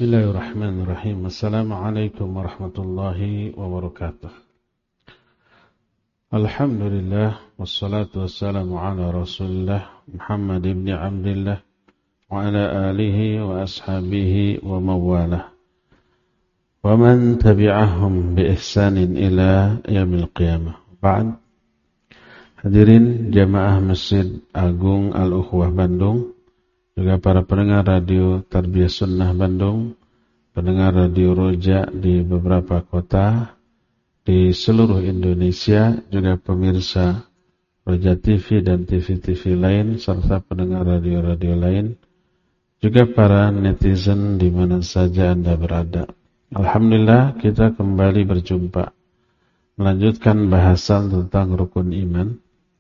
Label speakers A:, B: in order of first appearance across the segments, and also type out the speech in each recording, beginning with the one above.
A: Bismillahirrahmanirrahim. Assalamualaikum warahmatullahi wabarakatuh. Alhamdulillah wassalatu wassalamu ala Rasulillah Muhammad ibn Abdullah wa ala alihi wa ashabihi wa mawalah wa man tabi'ahum bi ihsanin ila yaumil qiyamah. Ba'd. Hadirin jamaah Masjid Agung Al-Ukhwah Bandung, juga para pendengar radio Tarbiyah Sunnah Bandung, pendengar radio Roja di beberapa kota di seluruh Indonesia, juga pemirsa Roja TV dan TV-TV lain, serta pendengar radio-radio lain, juga para netizen di mana saja Anda berada. Alhamdulillah kita kembali berjumpa, melanjutkan bahasan tentang rukun iman.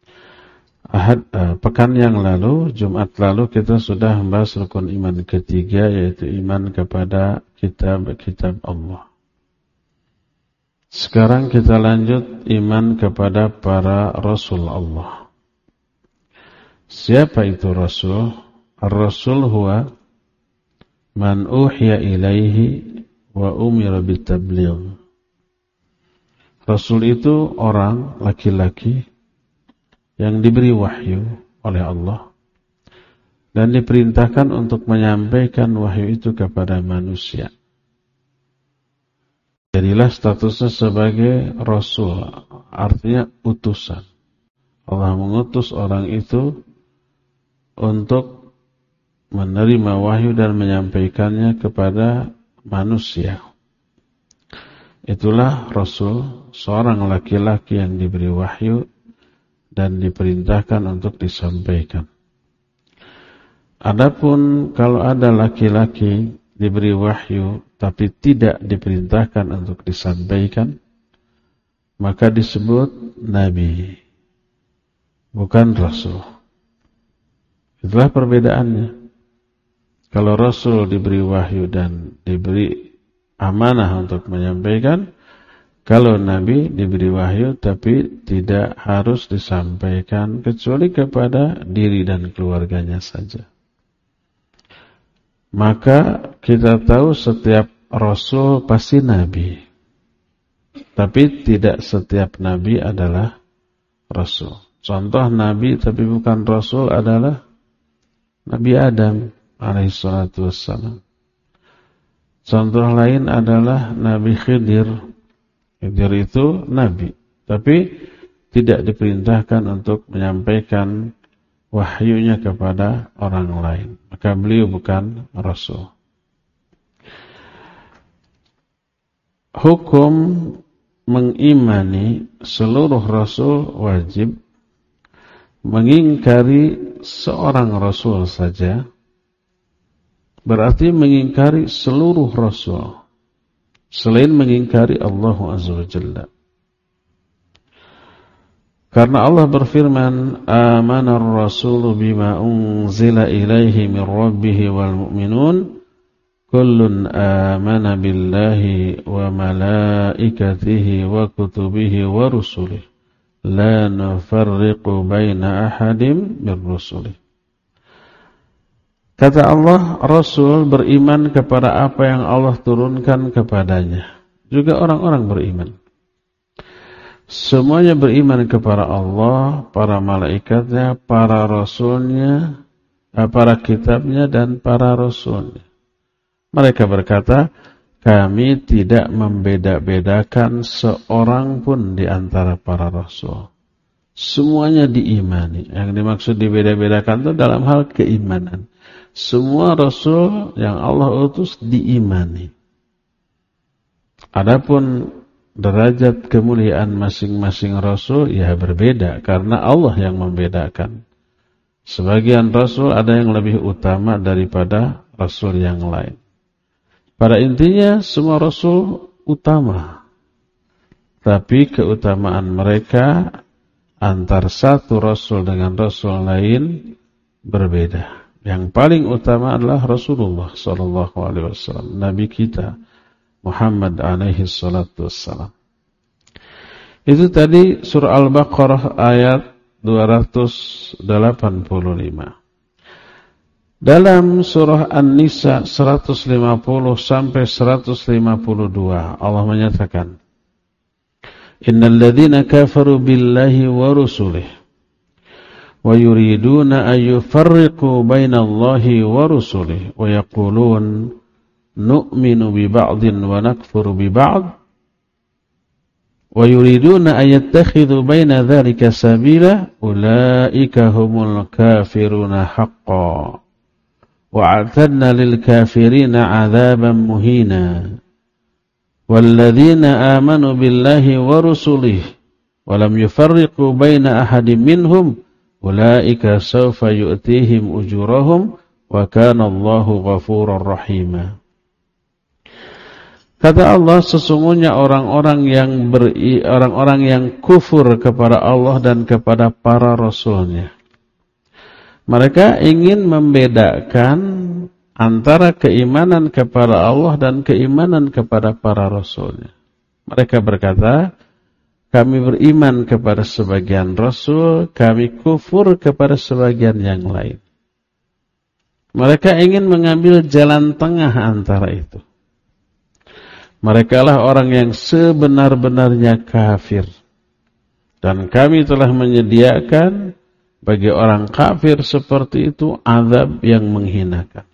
A: Pekan yang lalu, Jumat lalu, kita sudah membahas rukun iman ketiga, yaitu iman kepada kitab-kitab Allah. Sekarang kita lanjut iman kepada para Rasul Allah. Siapa itu Rasul? Ar-Rasul huwa man uhiya ilaihi wa umira bitabligh. Rasul itu orang laki-laki yang diberi wahyu oleh Allah dan diperintahkan untuk menyampaikan wahyu itu kepada manusia. Jadilah statusnya sebagai Rasul, artinya utusan. Allah mengutus orang itu untuk menerima wahyu dan menyampaikannya kepada manusia. Itulah Rasul, seorang laki-laki yang diberi wahyu dan diperintahkan untuk disampaikan. Adapun kalau ada laki-laki diberi wahyu tapi tidak diperintahkan untuk disampaikan, maka disebut nabi, bukan rasul. Itulah perbedaannya. Kalau rasul diberi wahyu dan diberi amanah untuk menyampaikan, kalau Nabi diberi wahyu tapi tidak harus disampaikan kecuali kepada diri dan keluarganya saja. Maka kita tahu setiap Rasul pasti Nabi. Tapi tidak setiap Nabi adalah Rasul. Contoh Nabi tapi bukan Rasul adalah Nabi Adam alaihissalatu wassalam. Contoh lain adalah Nabi Khidir. Khidir itu Nabi, tapi tidak diperintahkan untuk menyampaikan wahyunya kepada orang lain. Maka beliau bukan Rasul. Hukum mengimani seluruh Rasul wajib. Mengingkari seorang Rasul saja berarti mengingkari seluruh Rasul, selain mengingkari Allah Azza wa Jalla. Karena Allah berfirman, "Amana ar-rasulu bima unzila ilaihi min rabbih wal mu'minun, kullun amana billahi wa malaikatihi wa kutubihi wa rusulihi, la nufarriqu baina ahadim min rusulihi." Kata Allah, Rasul beriman kepada apa yang Allah turunkan kepadanya. Juga orang-orang beriman. Semuanya beriman kepada Allah, para malaikatnya, para rasulnya, para kitabnya, dan para rasulnya. Mereka berkata, kami tidak membeda-bedakan seorang pun di antara para rasul. Semuanya diimani. Yang dimaksud dibeda-bedakan itu dalam hal keimanan. Semua Rasul yang Allah utus diimani. Adapun derajat kemuliaan masing-masing Rasul ya berbeda karena Allah yang membedakan. Sebagian Rasul ada yang lebih utama daripada Rasul yang lain. Pada intinya semua Rasul utama. Tapi keutamaan mereka antar satu Rasul dengan Rasul lain berbeda. Yang paling utama adalah Rasulullah sallallahu alaihi wasallam, nabi kita Muhammad alaihi salatu wassalam. Itu tadi surah Al-Baqarah ayat 285. Dalam surah An-Nisa 150 sampai 152 Allah menyatakan, Innal ladzina kafaru billahi wa rusulihi wa yuriduna an yufarriqu bainallahi wa rusulihi wa yaqulun nu'minu bi ba'din wa nakfuru bi ba'd wa yuriduna an yattakhidhu baina dzalika sabila ulaika humul kafiruna haqqan wa a'tadna lil kafirina 'adzaban muhina walladzina amanu billahi wa rusulihi wa lam yufarriqu baina ahadin minhum ulaika sawfa yu'tihim ujurahum wa kana Allahu ghafurar rahima. Kata Allah, sesungguhnya orang-orang yang kufur kepada Allah dan kepada para rasulnya, mereka ingin membedakan antara keimanan kepada Allah dan keimanan kepada para rasulnya. Mereka berkata, kami beriman kepada sebagian rasul, kami kufur kepada sebagian yang lain. Mereka ingin mengambil jalan tengah antara itu. Mereka lah orang yang sebenar-benarnya kafir. Dan kami telah menyediakan bagi orang kafir seperti itu azab yang menghinakan.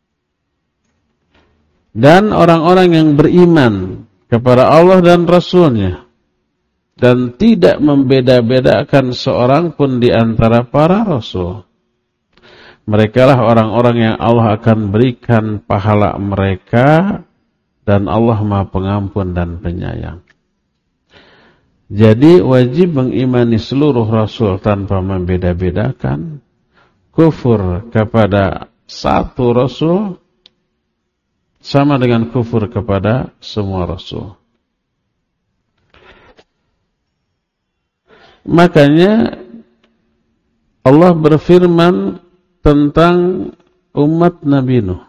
A: Dan orang-orang yang beriman kepada Allah dan Rasulnya dan tidak membeda-bedakan seorang pun di antara para Rasul, merekalah orang-orang yang Allah akan berikan pahala mereka dan Allah Maha Pengampun dan Penyayang. Jadi wajib mengimani seluruh Rasul tanpa membeda-bedakan. Kufur kepada satu Rasul sama dengan kufur kepada semua Rasul. Makanya Allah berfirman tentang umat Nabi Nuh.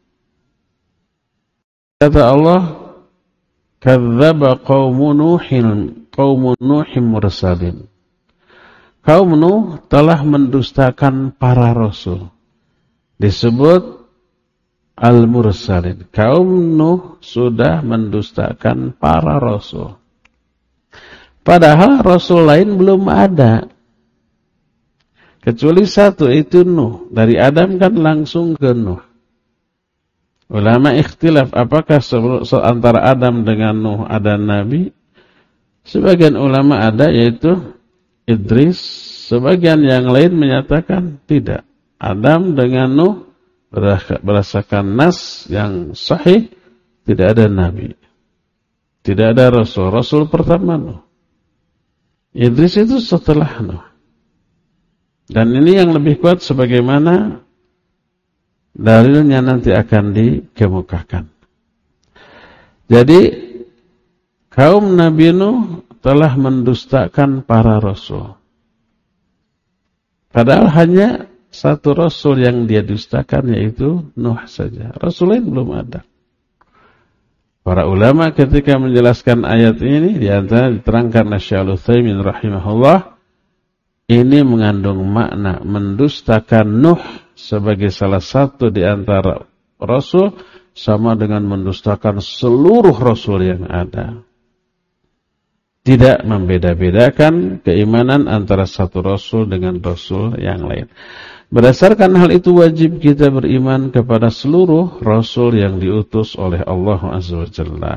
A: Kata Allah, kadzdzaba qaumu Nuhin mursalin. Kaum Nuh telah mendustakan para rasul. Disebut Al-Mursalin. Kaum Nuh sudah mendustakan para rasul. Padahal rasul lain belum ada. Kecuali satu, itu Nuh. Dari Adam kan langsung ke Nuh. Ulama ikhtilaf apakah antara Adam dengan Nuh ada nabi? Sebagian ulama ada, yaitu Idris. Sebagian yang lain menyatakan tidak. Adam dengan Nuh berdasarkan nas yang sahih tidak ada nabi, tidak ada rasul. Rasul pertama Nuh, Idris itu setelah Nuh. Dan ini yang lebih kuat sebagaimana dalilnya nanti akan dikemukakan. Jadi kaum Nabi Nuh telah mendustakan para rasul, padahal hanya satu rasul yang dia dustakan, yaitu Nuh saja. Rasul lain belum ada. Para ulama ketika menjelaskan ayat ini, di antara diterangkan oleh Syekh Al-Utsaimin rahimahullah, ini mengandung makna mendustakan Nuh sebagai salah satu di antara rasul sama dengan mendustakan seluruh rasul yang ada. Tidak membeda-bedakan keimanan antara satu rasul dengan rasul yang lain. Berdasarkan hal itu wajib kita beriman kepada seluruh rasul yang diutus oleh Allah Azza wa Jalla.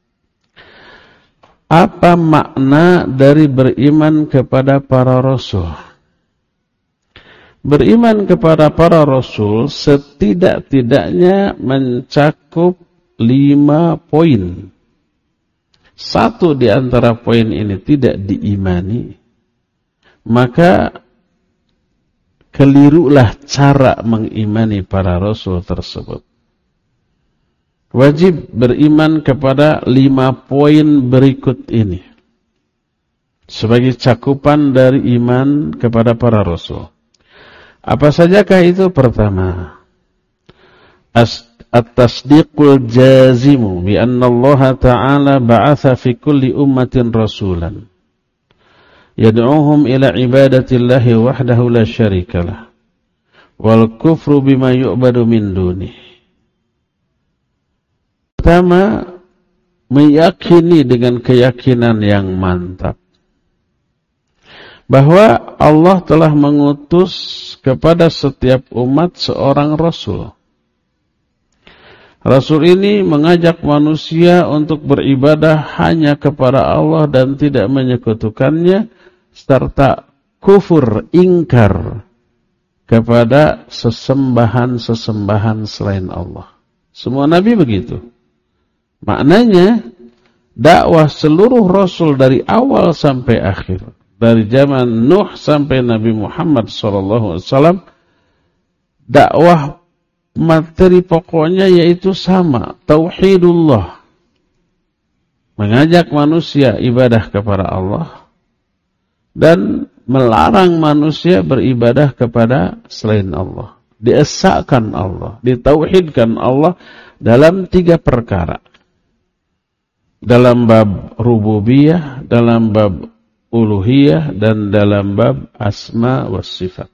A: Apa makna dari beriman kepada para rasul? Beriman kepada para rasul setidak-tidaknya mencakup 5 poin. Satu di antara poin ini tidak diimani, maka kelirulah cara mengimani para rasul tersebut. Wajib beriman kepada 5 poin berikut ini sebagai cakupan dari iman kepada para rasul. Apa sajakah itu? Pertama, at-tasdiqul jazimu bi anna Allah Ta'ala ba'atha fi kulli ummatin rasulan yad'uuhum ila ibadatillahi wahdahu la syarika lah wal kufru bima yu'badu min dunih. Pertama, meyakini dengan keyakinan yang mantap bahwa Allah telah mengutus kepada setiap umat seorang Rasul. Rasul ini mengajak manusia untuk beribadah hanya kepada Allah dan tidak menyekutukannya, serta kufur, ingkar kepada sesembahan-sesembahan selain Allah. Semua Nabi begitu. Maknanya, dakwah seluruh Rasul dari awal sampai akhir, dari zaman Nuh sampai Nabi Muhammad SAW, dakwah materi pokoknya yaitu sama, tauhidullah. Mengajak manusia ibadah kepada Allah dan melarang manusia beribadah kepada selain Allah. Diesakan Allah, ditauhidkan Allah dalam 3 perkara. Dalam bab rububiyah, dalam bab uluhiyah, dan dalam bab asma wa sifat.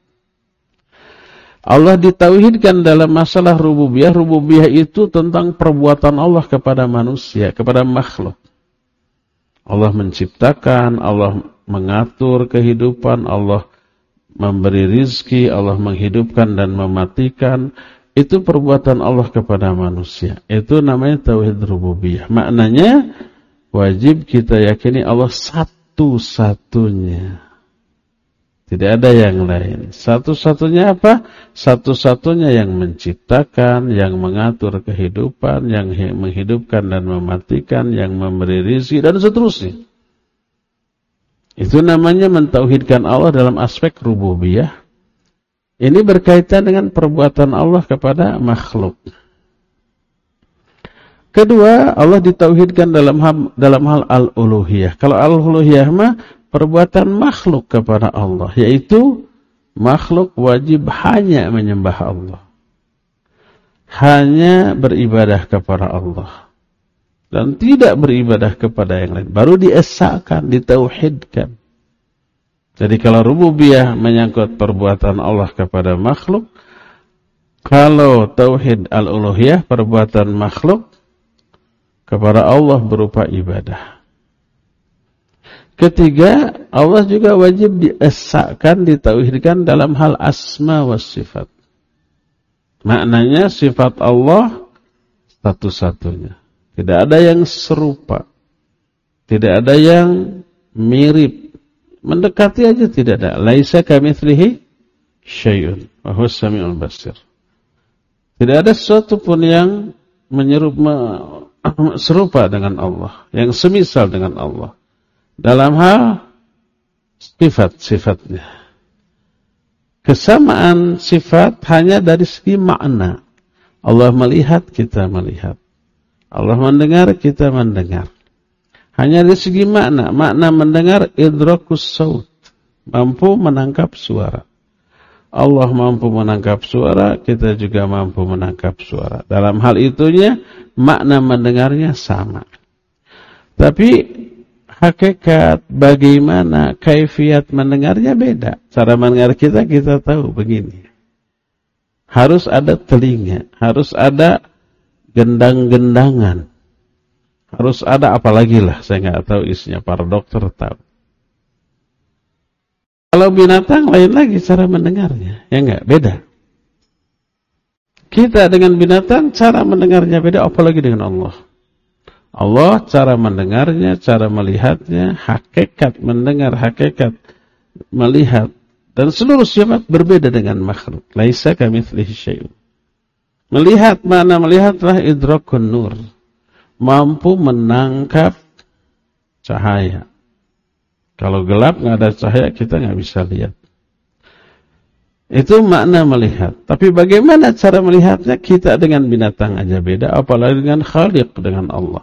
A: Allah ditauhidkan dalam masalah rububiyah. Rububiyah itu tentang perbuatan Allah kepada manusia, kepada makhluk. Allah menciptakan, Allah mengatur kehidupan, Allah memberi rizki, Allah menghidupkan dan mematikan. Itu perbuatan Allah kepada manusia. Itu namanya tauhid rububiyah. Maknanya wajib kita yakini Allah satu-satunya. Tidak ada yang lain. Satu-satunya apa? Satu-satunya yang menciptakan, yang mengatur kehidupan, yang menghidupkan dan mematikan, yang memberi rizki, dan seterusnya. Itu namanya mentauhidkan Allah dalam aspek rububiyah. Ini berkaitan dengan perbuatan Allah kepada makhluk. Kedua, Allah ditauhidkan dalam hal al-uluhiyah. Kalau al-uluhiyah mah perbuatan makhluk kepada Allah, yaitu makhluk wajib hanya menyembah Allah, hanya beribadah kepada Allah, dan tidak beribadah kepada yang lain. Baru diesakan, ditauhidkan. Jadi kalau rububiyah menyangkut perbuatan Allah kepada makhluk, kalau tauhid al-uluhiyah perbuatan makhluk kepada Allah berupa ibadah. Ketiga, Allah juga wajib diesakan, ditauhidkan dalam hal asma wa sifat. Maknanya sifat Allah satu-satunya. Tidak ada yang serupa. Tidak ada yang mirip. Mendekati aja tidak ada. Laisa kamitslihi syai'un wa huwas samiul basir. Tidak ada sesuatu pun yang serupa dengan Allah, yang semisal dengan Allah. Dalam hal sifat-sifatnya. Kesamaan sifat hanya dari segi makna. Allah melihat, kita melihat. Allah mendengar, kita mendengar. Hanya dari segi makna. Makna mendengar idrakus saut. Mampu menangkap suara. Allah mampu menangkap suara, kita juga mampu menangkap suara. Dalam hal itunya, makna mendengarnya sama. Tapi hakikat bagaimana kaifiat mendengarnya beda. Cara mendengar kita tahu begini. Harus ada telinga, harus ada gendang-gendangan. Harus ada apalagi lah, saya nggak tahu isinya, para dokter tahu. Kalau binatang lain lagi cara mendengarnya, ya nggak, beda. Kita dengan binatang cara mendengarnya beda, apalagi dengan Allah. Allah cara mendengarnya, cara melihatnya, hakikat mendengar, hakikat melihat, dan seluruh sifat berbeda dengan makhluk. Laisa kamitslihi syai'un. Melihat, mana melihatlah idrakun nur. Mampu menangkap cahaya. Kalau gelap nggak ada cahaya, kita nggak bisa lihat. Itu makna melihat. Tapi bagaimana cara melihatnya? Kita dengan binatang aja beda, apalagi dengan Khaliq, dengan Allah.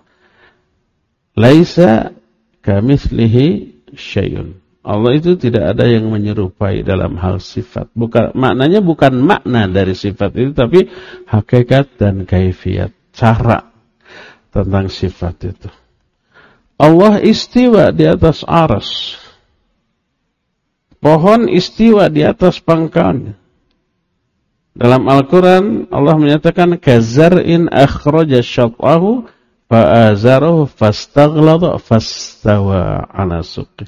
A: Laisa kamitslihi syai'un. Allah itu tidak ada yang menyerupai dalam hal sifat. Maknanya bukan makna dari sifat itu, tapi hakikat dan kaifiat, cara tentang sifat itu. Allah istiwa di atas arsy. Pohon istiwa di atas pangkalnya. Dalam Al-Quran Allah menyatakan kazar'in akhraja syat'ahu fa'azarahu fastaghlada fastawa ala suqih.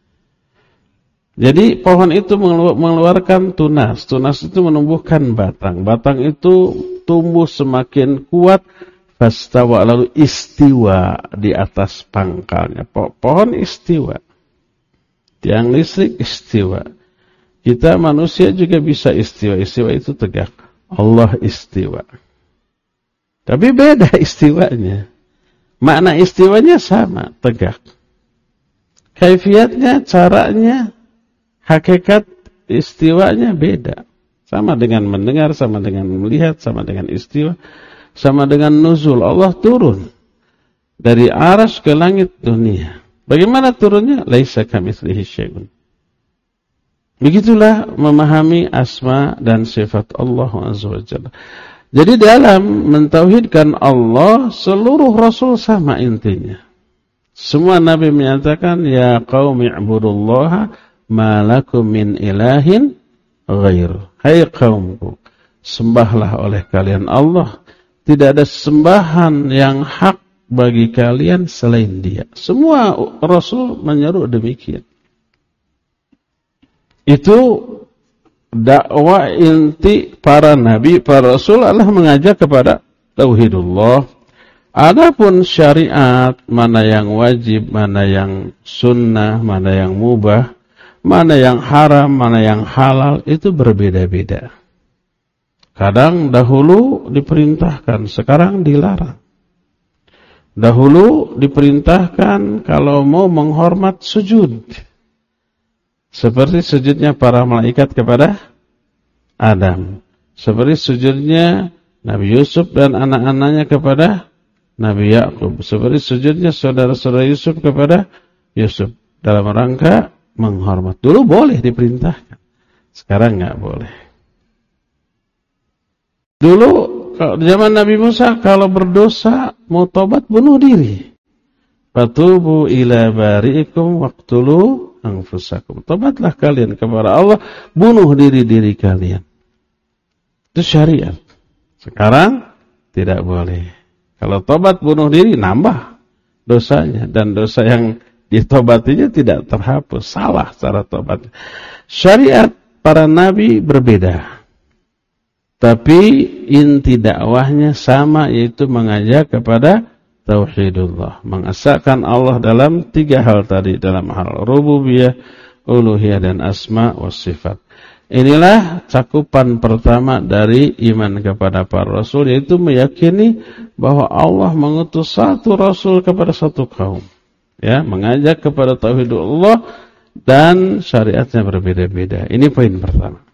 A: Jadi pohon itu mengeluarkan tunas. Tunas itu menumbuhkan batang. Batang itu tumbuh semakin kuat fastawa, lalu istiwa di atas pangkalnya. Pohon istiwa. Tiang listrik istiwa. Kita manusia juga bisa istiwa. Istiwa itu tegak. Allah istiwa. Tapi beda istiwanya. Makna istiwanya sama, tegak. Kaifiatnya, caranya, hakikat istiwanya beda. Sama dengan mendengar, sama dengan melihat, sama dengan istiwa, sama dengan nuzul. Allah turun dari arsy ke langit dunia. Bagaimana turunnya? Laisa kamitslihi syai'un. Begitulah memahami asma dan sifat Allah Azza wa Jalla. Jadi dalam mentauhidkan Allah, seluruh rasul sama intinya. Semua nabi menyatakan, ya qaumi ibudullaha ma lakum min ilahin ghairu. Hai kaumku, sembahlah oleh kalian Allah. Tidak ada sembahan yang hak bagi kalian selain Dia. Semua rasul menyeru demikian. Itu dakwah inti para nabi, para rasul adalah mengajak kepada tauhidullah. Adapun syariat, mana yang wajib, mana yang sunnah, mana yang mubah, mana yang haram, mana yang halal, itu berbeda-beda. Kadang dahulu diperintahkan, sekarang dilarang. Dahulu diperintahkan kalau mau menghormat sujud. Seperti sujudnya para malaikat kepada Adam. Seperti sujudnya Nabi Yusuf dan anak-anaknya kepada Nabi Yakub. Seperti sujudnya saudara-saudara Yusuf kepada Yusuf. Dalam rangka menghormat. Dulu boleh diperintahkan. Sekarang enggak boleh. Dulu zaman Nabi Musa kalau berdosa mau tobat bunuh diri. Fatubu ila bari'ikum waqtulu anfusakum. Tobatlah kalian kepada Allah, bunuh diri-diri kalian. Itu syariat. Sekarang tidak boleh. Kalau tobat bunuh diri nambah dosanya, dan dosa yang ditobatinya tidak terhapus. Salah cara tobat. Syariat para nabi berbeda. Tapi inti dakwahnya sama, yaitu mengajak kepada tauhidullah. Mengesahkan Allah dalam 3 hal tadi. Dalam hal rububiyah, uluhiyah, dan asma wa sifat. Inilah cakupan pertama dari iman kepada para rasul, yaitu meyakini bahwa Allah mengutus satu rasul kepada satu kaum. Ya, mengajak kepada tauhidullah dan syariatnya berbeda-beda. Ini poin pertama.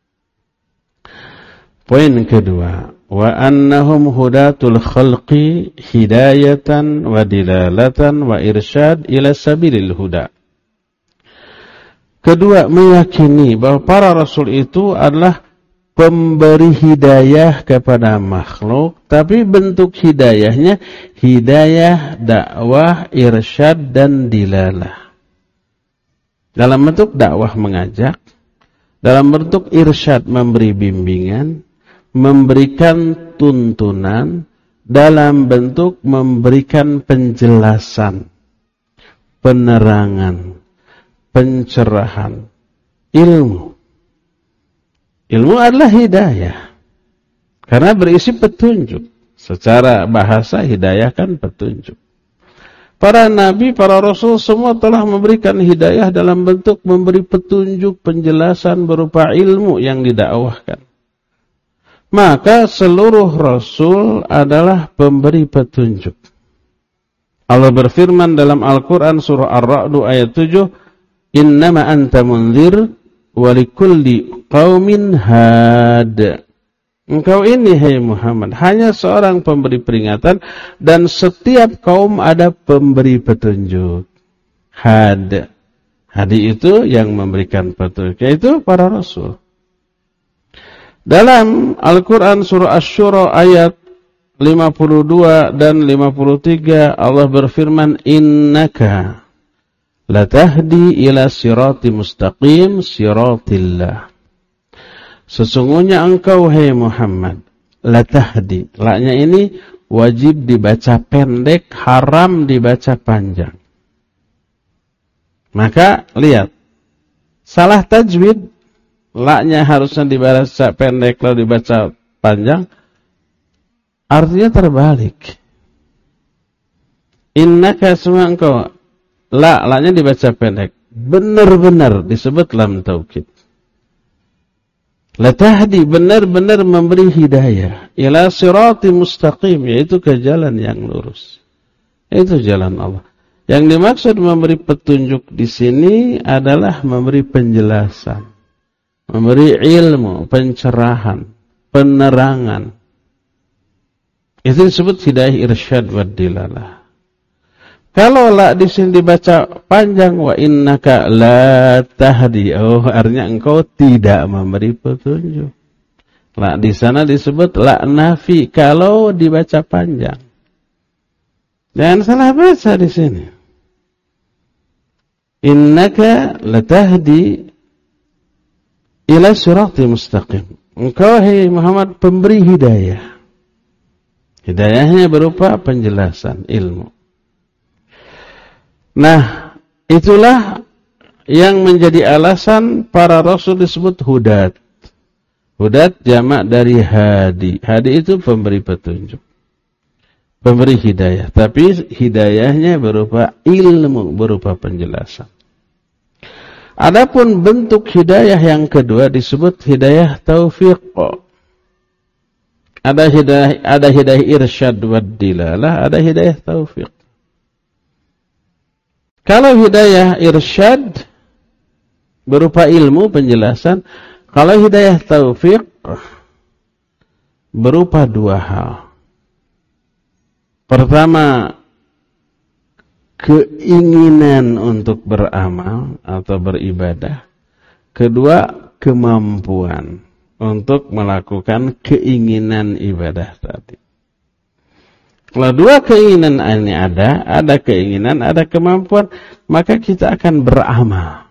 A: Poin kedua, wa annahum hudatul khalqi hidayatan wa dilalatan wa irsyad ila sabilil huda. Kedua, meyakini bahwa para rasul itu adalah pemberi hidayah kepada makhluk, tapi bentuk hidayahnya hidayah, dakwah, irsyad, dan dilalah. Dalam bentuk dakwah mengajak, dalam bentuk irsyad memberi bimbingan, memberikan tuntunan, dalam bentuk memberikan penjelasan, penerangan, pencerahan, ilmu. Ilmu adalah hidayah, karena berisi petunjuk. Secara bahasa hidayah kan petunjuk. Para nabi, para rasul semua telah memberikan hidayah dalam bentuk memberi petunjuk, penjelasan berupa ilmu yang didakwahkan. Maka seluruh rasul adalah pemberi petunjuk. Allah berfirman dalam Al-Quran surah Ar-Ra'd ayat 7, innama anta munzir walikulli qaumin had. Engkau ini, hai Muhammad, hanya seorang pemberi peringatan, dan setiap kaum ada pemberi petunjuk. Had. Hadi itu yang memberikan petunjuk, yaitu para rasul. Dalam Al-Quran surah Asy-Syura ayat 52 dan 53, Allah berfirman, innaka latahdi ila sirati mustaqim siratillah. Sesungguhnya engkau, hai Muhammad, latahdi. La-nya ini wajib dibaca pendek, haram dibaca panjang. Maka lihat, salah tajwid, la-nya harusnya dibaca pendek lalu dibaca panjang, artinya terbalik. Innaka, semua engkau, la-nya dibaca pendek, benar-benar disebut lam taukid. Latahdi, benar-benar memberi hidayah ila sirati mustaqim, yaitu ke jalan yang lurus. Itu jalan Allah. Yang dimaksud memberi petunjuk di sini adalah memberi penjelasan, memberi ilmu, pencerahan, penerangan. Itu disebut hidayah irsyad wa dilalah. Kalau la di sini dibaca panjang, wa innaka la tahdi, oh artinya engkau tidak memberi petunjuk. La di sana disebut la nafi kalau dibaca panjang. Jangan salah baca di sini. Innaka la tahdi ila sirati mustaqim. Engkau, hai Muhammad, pemberi hidayah. Hidayahnya berupa penjelasan ilmu. Nah, itulah yang menjadi alasan para rasul disebut hudat. Hudat jamak dari hadi. Hadi itu pemberi petunjuk, pemberi hidayah. Tapi hidayahnya berupa ilmu, berupa penjelasan. Adapun bentuk hidayah yang kedua disebut hidayah taufiq. Ada hidayah irsyad wa dilalah, ada hidayah taufiq. Kalau hidayah irsyad berupa ilmu, penjelasan. Kalau hidayah taufiq berupa dua hal. Pertama, keinginan untuk beramal atau beribadah. Kedua, kemampuan untuk melakukan keinginan ibadah tadi. Kalau dua keinginan ini ada keinginan, ada kemampuan, maka kita akan beramal.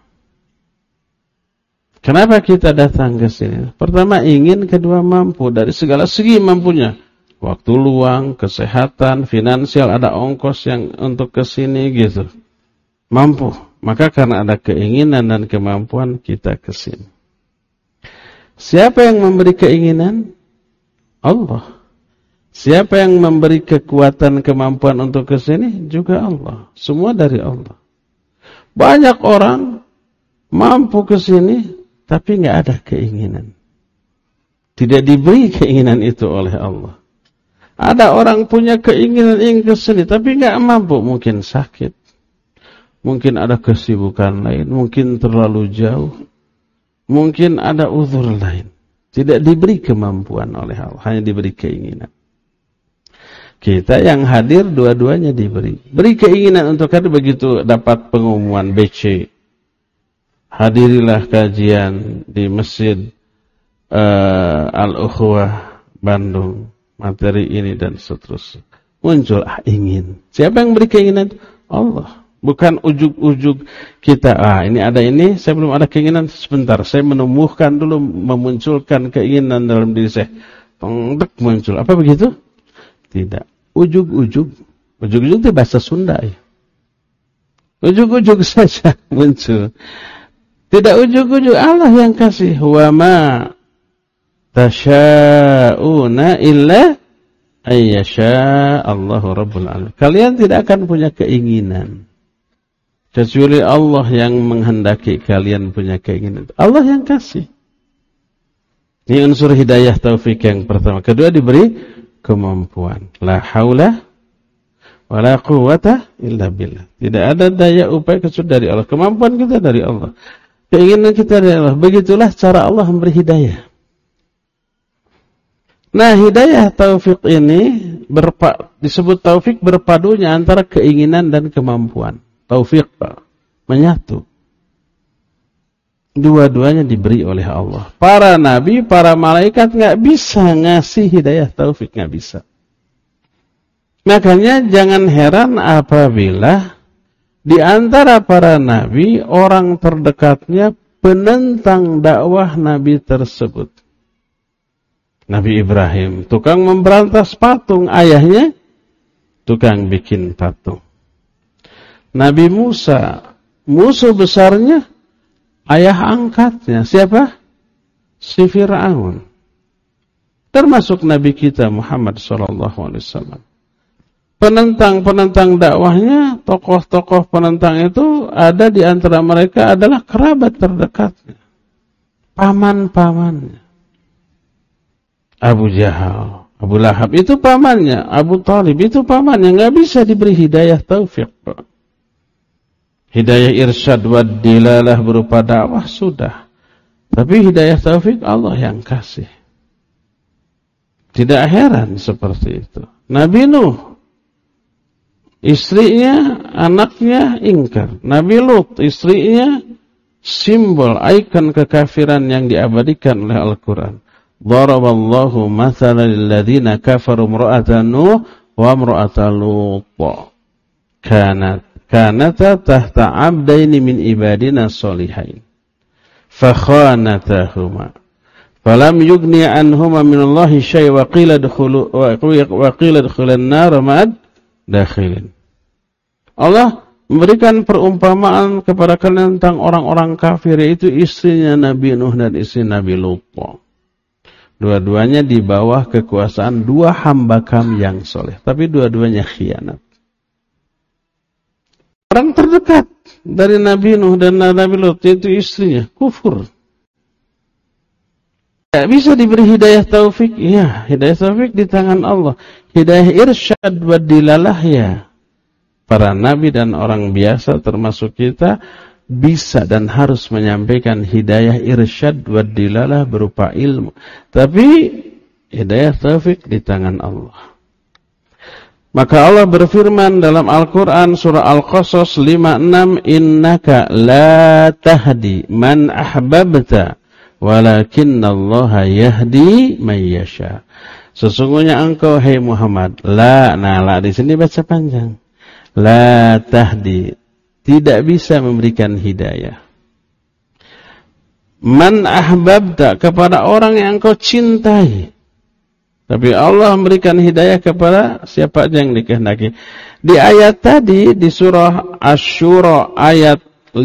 A: Kenapa kita datang ke sini? Pertama ingin, kedua mampu, dari segala segi mampunya. Waktu luang, kesehatan, finansial, ada ongkos yang untuk ke sini gitu. Mampu. Maka karena ada keinginan dan kemampuan kita ke sini. Siapa yang memberi keinginan? Allah. Siapa yang memberi kekuatan, kemampuan untuk ke sini? Juga Allah. Semua dari Allah. Banyak orang mampu ke sini, tapi nggak ada keinginan. Tidak diberi keinginan itu oleh Allah. Ada orang punya keinginan ingin ke sini, tapi nggak mampu. Mungkin sakit. Mungkin ada kesibukan lain. Mungkin terlalu jauh. Mungkin ada uzur lain. Tidak diberi kemampuan oleh Allah. Hanya diberi keinginan. Kita yang hadir dua-duanya diberi. Beri keinginan untuk hadir, begitu dapat pengumuman BC. Hadirilah kajian di Masjid Al-Ukhwah Bandung. Materi ini dan seterusnya. Muncul ingin. Siapa yang beri keinginan? Allah. Bukan ujug-ujug kita. Ini ada ini, saya belum ada keinginan. Sebentar, saya menumbuhkan dulu, memunculkan keinginan dalam diri saya. Tengdek muncul. Apa begitu? Tidak. Ujug-ujug. Ujug-ujug itu bahasa Sunda ya. Ujug-ujug saja muncul. Tidak ujug-ujug, Allah yang kasih. Wa ma tasya'una illa ayyasha Allahu Rabbul Alamin. Kalian tidak akan punya keinginan kecuali Allah yang menghendaki kalian punya keinginan. Allah yang kasih. Ini unsur hidayah taufik yang pertama. Kedua, diberi kemampuan. La haula wa la quwwata illa billah. Tidak ada daya upaya kecuali dari Allah. Kemampuan kita dari Allah. Keinginan kita dari Allah. Begitulah cara Allah memberi hidayah. Nah, hidayah taufik ini disebut taufik berpadunya antara keinginan dan kemampuan. Taufik menyatu. Dua-duanya diberi oleh Allah. Para nabi, para malaikat nggak bisa ngasih hidayah taufik, nggak bisa. Makanya jangan heran apabila di antara para nabi orang terdekatnya penentang dakwah nabi tersebut. Nabi Ibrahim, tukang memberantas patung, ayahnya tukang bikin patung. Nabi Musa, musuh besarnya ayah angkatnya, siapa? Si Fir'aun. Termasuk Nabi kita Muhammad SAW. Penentang-penentang dakwahnya, tokoh-tokoh penentang itu ada di antara mereka adalah kerabat terdekatnya. Paman-pamannya. Abu Jahal, Abu Lahab itu pamannya, Abu Talib itu pamannya, nggak bisa diberi hidayah taufik. Hidayah irsyad wa dilalah berupa dakwah sudah. Tapi hidayah taufik Allah yang kasih. Tidak heran seperti itu. Nabi Nuh, istrinya, anaknya ingkar. Nabi Lut, istrinya, simbol, ikon kekafiran yang diabadikan oleh Al-Quran. Daraballahu mathalan lilladzina kafaru imra'ata Nuh wa imra'ata Lut. Kanata tahta 'abdaini min ibadina shalihain. Fakhanatahuma. Falam yughni anhuma minallahi syai' wa qila dukhulan nar ma'ad dakhilin. Allah memberikan perumpamaan kepada kalian tentang orang-orang kafir, yaitu istrinya Nabi Nuh dan istri Nabi Lut. Dua-duanya di bawah kekuasaan dua hamba kami yang soleh, tapi dua-duanya khianat. Orang terdekat dari Nabi Nuh dan Nabi Lut, yaitu istrinya, kufur. Tidak bisa diberi hidayah taufik, ya, hidayah taufik di tangan Allah. Hidayah irsyad wa dilalah, ya. Para nabi dan orang biasa termasuk kita bisa dan harus menyampaikan hidayah irsyad wa dilalah berupa ilmu. Tapi hidayah taufik di tangan Allah. Maka Allah berfirman dalam Al-Quran surah Al-Qasas 56, innaka la tahdi man ahbabta walakinnallaha yahdi man yasha. Sesungguhnya engkau, hai Muhammad, la di sini baca panjang. La tahdi, tidak bisa memberikan hidayah. Man ahbabta, kepada orang yang engkau cintai. Tapi Allah memberikan hidayah kepada siapa yang dikehendaki. Di ayat tadi, di surah Asy-Syura ayat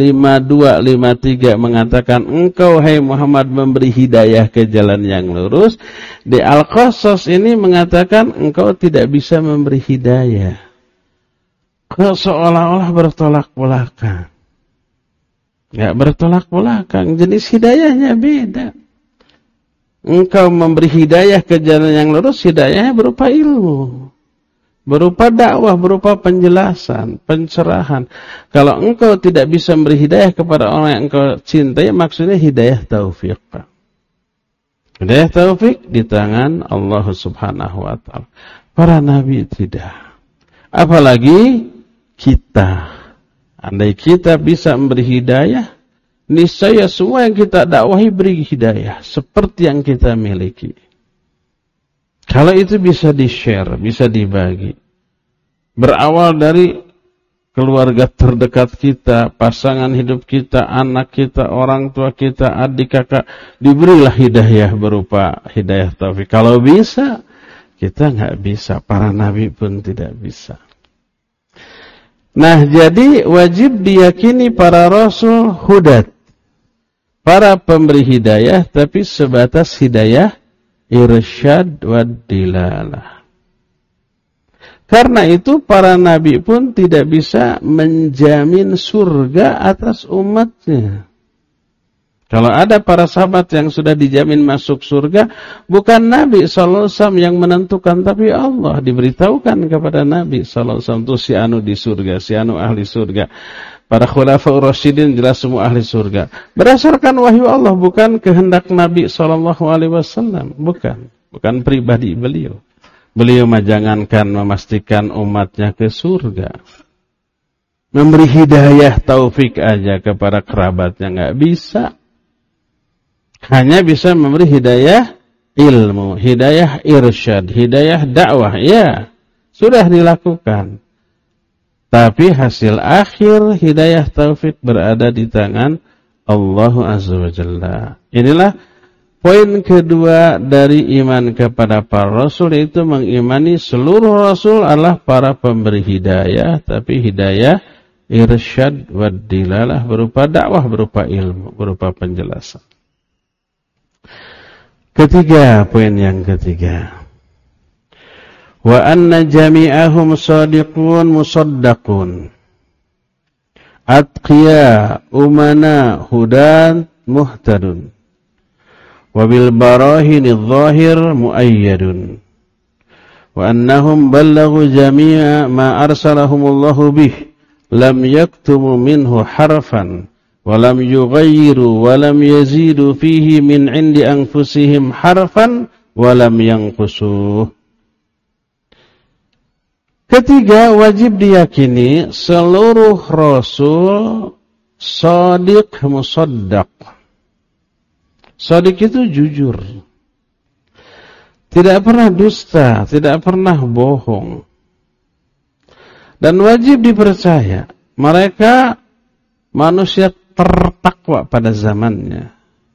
A: 52-53 mengatakan, engkau hai Muhammad memberi hidayah ke jalan yang lurus. Di Al-Qasas ini mengatakan, engkau tidak bisa memberi hidayah. Seolah-olah bertolak belakang. Ya, bertolak belakang. Jenis hidayahnya beda. Engkau memberi hidayah ke jalan yang lurus, hidayahnya berupa ilmu, berupa dakwah, berupa penjelasan, pencerahan. Kalau engkau tidak bisa memberi hidayah kepada orang yang engkau cintai, maksudnya hidayah taufik. Hidayah taufik di tangan Allah Subhanahu wa ta'ala. Para nabi tidak. Apalagi kita. Andai kita bisa memberi hidayah, niscaya semua yang kita dakwahi beri hidayah seperti yang kita miliki. Kalau itu bisa di-share, bisa dibagi. Berawal dari keluarga terdekat kita, pasangan hidup kita, anak kita, orang tua kita, adik kakak, diberilah hidayah berupa hidayah taufik. Kalau bisa, kita nggak bisa. Para nabi pun tidak bisa. Nah, jadi wajib diyakini para rasul hudat, para pemberi hidayah, tapi sebatas hidayah irsyad wa dilalah. Karena itu para nabi pun tidak bisa menjamin surga atas umatnya. Kalau ada para sahabat yang sudah dijamin masuk surga, bukan Nabi SAW yang menentukan, tapi Allah. Diberitahukan kepada Nabi SAW, itu si anu di surga, si anu ahli surga. Para khulafaur rasyidin jelas semua ahli surga. Berdasarkan wahyu Allah, bukan kehendak Nabi SAW. Bukan pribadi beliau. Beliau jangankan memastikan umatnya ke surga. Memberi hidayah taufik aja kepada kerabatnya nggak bisa. Hanya bisa memberi hidayah ilmu, hidayah irsyad, hidayah dakwah. Ya, sudah dilakukan. Tapi hasil akhir hidayah taufik berada di tangan Allah Azza wa Jalla. Inilah Poin kedua dari iman kepada para rasul yaitu mengimani seluruh rasul adalah para pemberi hidayah, tapi hidayah irsyad wa dilalah berupa dakwah, berupa ilmu, berupa penjelasan. Ketiga, poin yang ketiga. Wa anna jami'ahum sadiqun musaddaqun. Atqiya umana hudan muhtadun. Wa bil barahinidh dhahir muayyadun. Wa annahum ballaghu jami'a ma arsalahumullahu bih. Lam yaktumu minhu harfan. Walam yughayyiru walam yazidu fihi min indi anfusihim harfan walam yanqusuh. Ketiga, wajib diyakini seluruh rasul shadiq musaddaq. Shadiq itu jujur. Tidak pernah dusta, tidak pernah bohong. Dan wajib dipercaya mereka manusia tertakwa pada zamannya,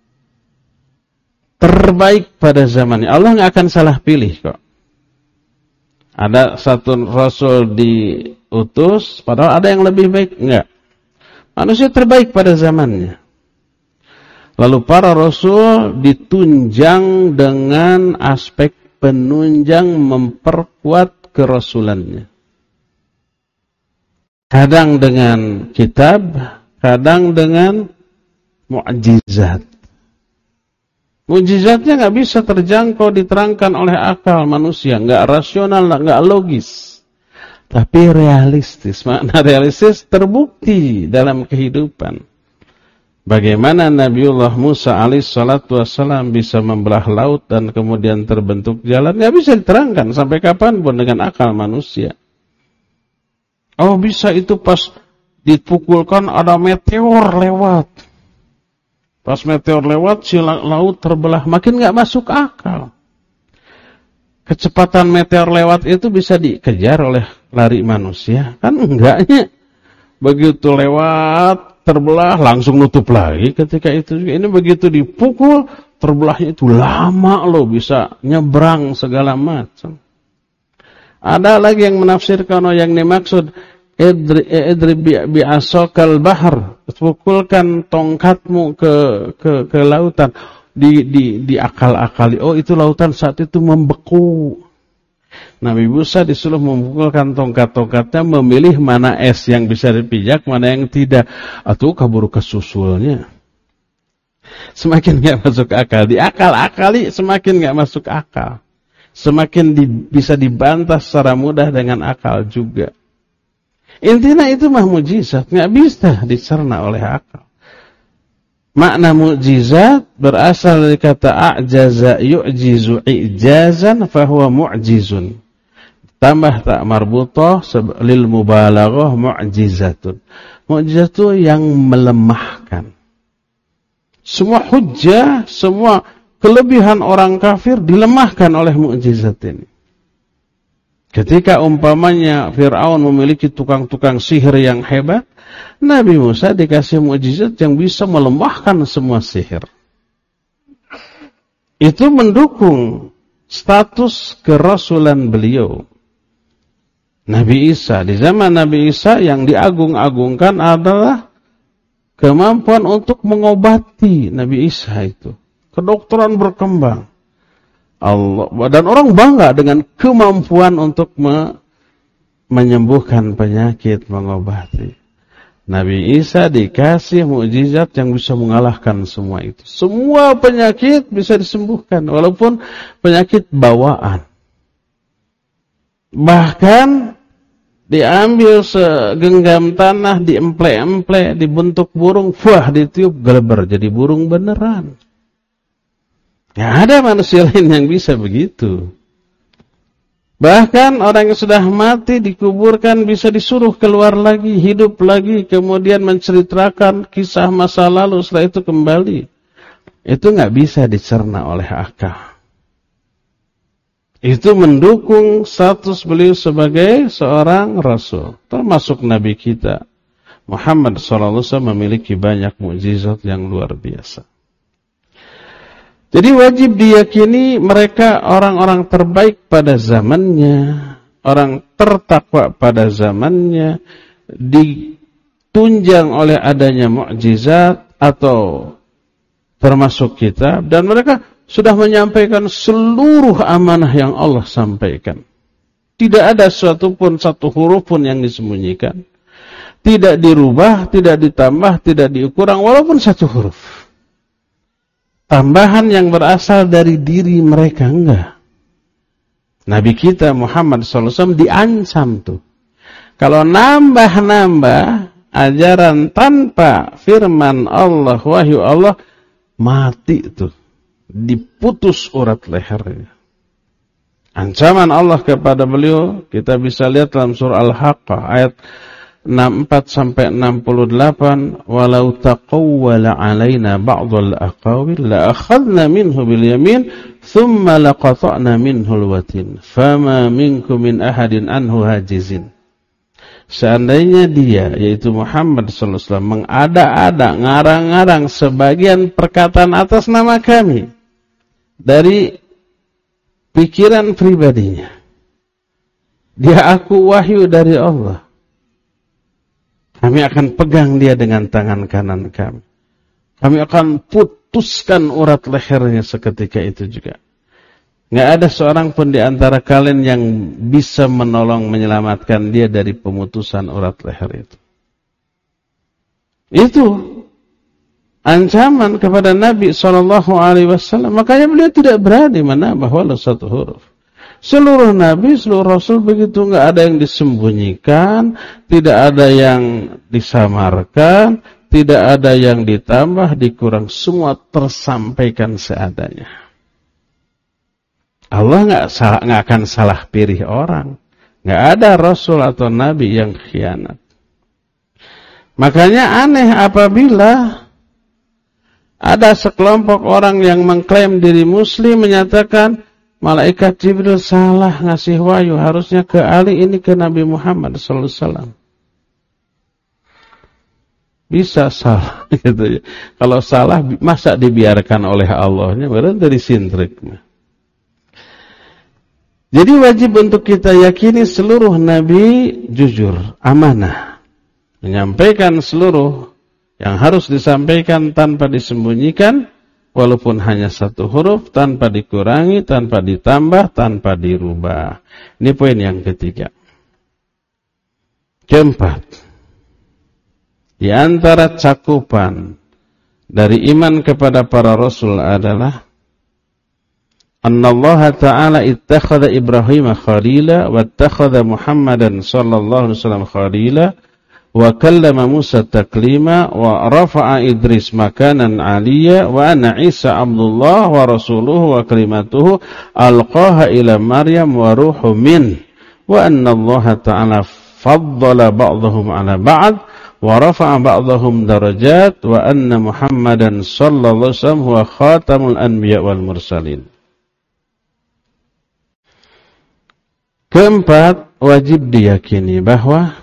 A: terbaik pada zamannya. Allah nggak akan salah pilih kok. Ada satu rasul diutus, padahal ada yang lebih baik, enggak. Manusia terbaik pada zamannya. Lalu para rasul ditunjang dengan aspek penunjang memperkuat kerasulannya. Kadang dengan kitab, kadang dengan mukjizat. Mukjizatnya nggak bisa terjangkau, diterangkan oleh akal manusia, nggak rasional, nggak logis, tapi realistis. Makna realistis terbukti dalam kehidupan. Bagaimana Nabiullah Musa alaihissalatu wassalam bisa membelah laut dan kemudian terbentuk jalan, nggak bisa diterangkan sampai kapanpun dengan akal manusia. Oh bisa itu pas dipukulkan ada meteor lewat. Pas meteor lewat si laut terbelah, makin nggak masuk akal. Kecepatan meteor lewat itu bisa dikejar oleh lari manusia? Kan enggaknya. Begitu lewat terbelah langsung nutup lagi ketika itu. Ini begitu dipukul terbelahnya itu lama loh, bisa nyebrang segala macam. Ada lagi yang menafsirkan yang dimaksud idrib bi'asakal bahr, pukulkan tongkatmu ke lautan. Di akal-akali, oh itu lautan saat itu membeku. Nabi Musa disuruh memukulkan tongkat-tongkatnya, memilih mana es yang bisa dipijak, mana yang tidak. Atau kabur kesusulnya. Semakin gak masuk akal. Di akal-akali semakin gak masuk akal. Semakin bisa dibantah secara mudah dengan akal juga. Intinya itu mah mukjizat, nggak bisa dicerna oleh akal. Makna mukjizat berasal dari kata a'jaza yu'jizu i'jazan fahuwa mu'jizun. Tambah tak marbutah lil mubalaghah mu'jizatun. Mukjizat itu yang melemahkan. Semua hujjah, semua kelebihan orang kafir dilemahkan oleh mukjizat ini. Ketika umpamanya Fir'aun memiliki tukang-tukang sihir yang hebat, Nabi Musa dikasih mukjizat yang bisa melemahkan semua sihir. Itu mendukung status kerasulan beliau. Nabi Isa, di zaman Nabi Isa yang diagung-agungkan adalah kemampuan untuk mengobati. Nabi Isa itu. Kedokteran berkembang. Allah, dan orang bangga dengan kemampuan untuk menyembuhkan penyakit, mengobati. Nabi Isa dikasih mukjizat yang bisa mengalahkan semua itu. Semua penyakit bisa disembuhkan, walaupun penyakit bawaan. Bahkan diambil segenggam tanah, diemplek-emplek, dibentuk burung, wah ditiup geleber jadi burung beneran. Ya ada manusia lain yang bisa begitu. Bahkan orang yang sudah mati dikuburkan bisa disuruh keluar lagi, hidup lagi, kemudian menceritakan kisah masa lalu, setelah itu kembali. Itu nggak bisa dicerna oleh akal. Itu mendukung status beliau sebagai seorang rasul, termasuk Nabi kita Muhammad SAW memiliki banyak mukjizat yang luar biasa. Jadi wajib diyakini mereka orang-orang terbaik pada zamannya, orang tertakwa pada zamannya, ditunjang oleh adanya mukjizat atau termasuk kitab, dan mereka sudah menyampaikan seluruh amanah yang Allah sampaikan. Tidak ada satu huruf pun yang disembunyikan. Tidak dirubah, tidak ditambah, tidak dikurang, walaupun satu huruf. Tambahan yang berasal dari diri mereka, enggak. Nabi kita Muhammad SAW diancam tuh. Kalau nambah-nambah ajaran tanpa firman Allah, wahyu Allah, mati tuh. Diputus urat lehernya. Ancaman Allah kepada beliau kita bisa lihat dalam surah Al-Haqqah ayat 64-68, walau taqawwala alaina ba'dul aqawil la akhadna minhu bil yamin thumma laqata'na minhu al-watin fama minkum min ahadin anhu hajizin. Seandainya dia, yaitu Muhammad sallallahu alaihi wasallam, mengada-ada, ngarang-ngarang sebagian perkataan atas nama kami dari pikiran pribadinya, dia aku wahyu dari Allah, kami akan pegang dia dengan tangan kanan kami. Kami akan putuskan urat lehernya seketika itu juga. Nggak ada seorang pun di antara kalian yang bisa menolong menyelamatkan dia dari pemutusan urat leher itu. Itu ancaman kepada Nabi SAW. Makanya beliau tidak berani menambah walau satu huruf. Seluruh Nabi, seluruh Rasul begitu, nggak ada yang disembunyikan, tidak ada yang disamarkan, tidak ada yang ditambah, dikurang, semua tersampaikan seadanya. Allah nggak akan salah pilih orang, nggak ada Rasul atau Nabi yang khianat. Makanya aneh apabila ada sekelompok orang yang mengklaim diri Muslim menyatakan malaikat Jibril salah ngasih wahyu, harusnya ke Ali, ini ke Nabi Muhammad sallallahu alaihi wasallam. Bisa salah gitu ya. Kalau salah masa dibiarkan oleh Allahnya, berarti dari sintriknya. Jadi wajib untuk kita yakini seluruh nabi jujur, amanah, menyampaikan seluruh yang harus disampaikan tanpa disembunyikan. Walaupun hanya satu huruf, tanpa dikurangi, tanpa ditambah, tanpa dirubah. Ini poin yang ketiga. Keempat, di antara cakupan dari iman kepada para Rasul adalah Allah Ta'ala ittakhadha Ibrahim khalila wa ittakhadha Muhammadan sallallahu alaihi wasallam khalila wa kallama Musa taklima wa rafa'a Idris makanan aliyya wa anna Isa Abdullah wa rasuluhu wa kalimatuhu alqaha ila Maryam wa ruhu min wa anna Allah ta'ala faddala ba'dahum ala ba'd wa rafa'a ba'dahum darajat wa anna Muhammadan sallallahu alaihi wasallam huwa khatamul anbiya wal mursalin. Keempat, wajib diyakini bahwa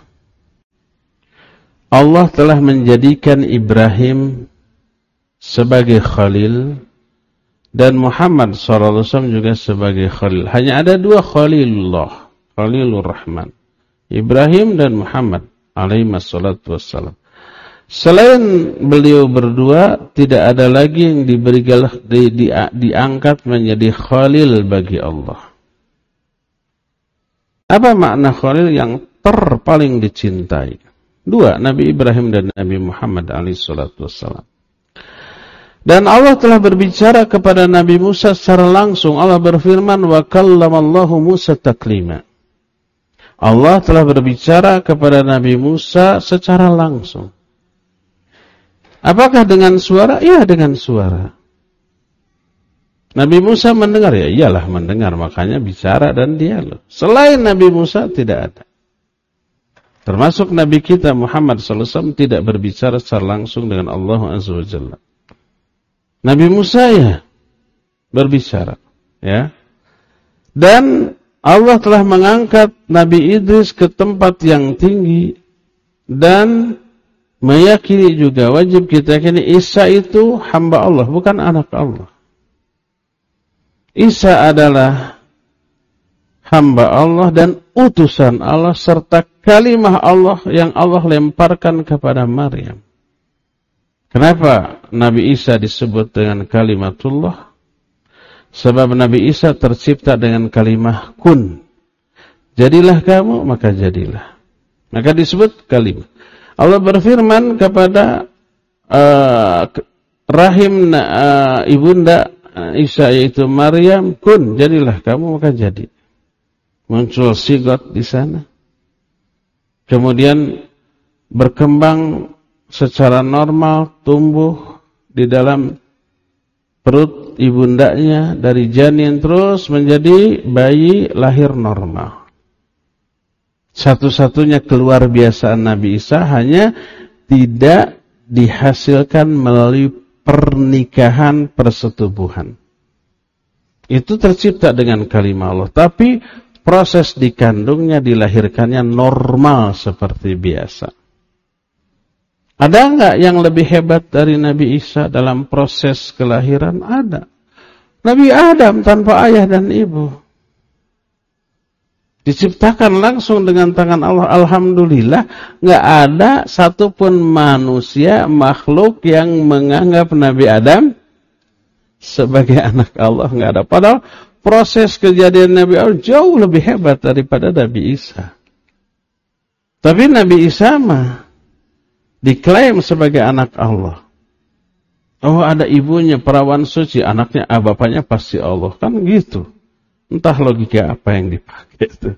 A: Allah telah menjadikan Ibrahim sebagai Khalil dan Muhammad SAW juga sebagai Khalil. Hanya ada dua Khalilullah, Khalilur Rahman, Ibrahim dan Muhammad alaihi wassalatu wassalam. Selain beliau berdua, tidak ada lagi yang diangkat menjadi Khalil bagi Allah. Apa makna Khalil? Yang terpaling dicintai. Dua, Nabi Ibrahim dan Nabi Muhammad alaihissalam. Dan Allah telah berbicara kepada Nabi Musa secara langsung. Allah berfirman, wa kallamallahu Musa taklima. Allah telah berbicara kepada Nabi Musa secara langsung. Apakah dengan suara? Iya, dengan suara. Nabi Musa mendengar, ya iyalah mendengar, makanya bicara dan dialog. Selain Nabi Musa tidak ada. Termasuk Nabi kita Muhammad SAW tidak berbicara secara langsung dengan Allah Azza wa Jalla. Nabi Musa ya berbicara, ya. Dan Allah telah mengangkat Nabi Idris ke tempat yang tinggi dan meyakini juga wajib kita yakini Isa itu hamba Allah, bukan anak Allah. Isa adalah hamba Allah dan utusan Allah serta kalimah Allah yang Allah lemparkan kepada Maryam. Kenapa Nabi Isa disebut dengan kalimatullah? Sebab Nabi Isa tercipta dengan kalimah kun. Jadilah kamu, maka jadilah. Maka disebut kalimah. Allah berfirman kepada rahim ibunda Isa yaitu Maryam, kun, jadilah kamu, maka jadi. Muncul sigot di sana. Kemudian berkembang secara normal, tumbuh di dalam perut ibundanya dari janin terus menjadi bayi lahir normal. Satu-satunya keluar biasaan Nabi Isa hanya tidak dihasilkan melalui pernikahan persetubuhan. Itu tercipta dengan kalimah Allah. Tapi proses dikandungnya, dilahirkannya normal seperti biasa. Ada enggak yang lebih hebat dari Nabi Isa dalam proses kelahiran? Ada. Nabi Adam tanpa ayah dan ibu. Diciptakan langsung dengan tangan Allah. Alhamdulillah, enggak ada satupun manusia, makhluk yang menganggap Nabi Adam sebagai anak Allah. Enggak ada. Padahal proses kejadian Nabi Adam jauh lebih hebat daripada Nabi Isa. Tapi Nabi Isa mah diklaim sebagai anak Allah. Oh, ada ibunya perawan suci, anaknya, bapaknya pasti Allah. Kan gitu. Entah logika apa yang dipakai itu.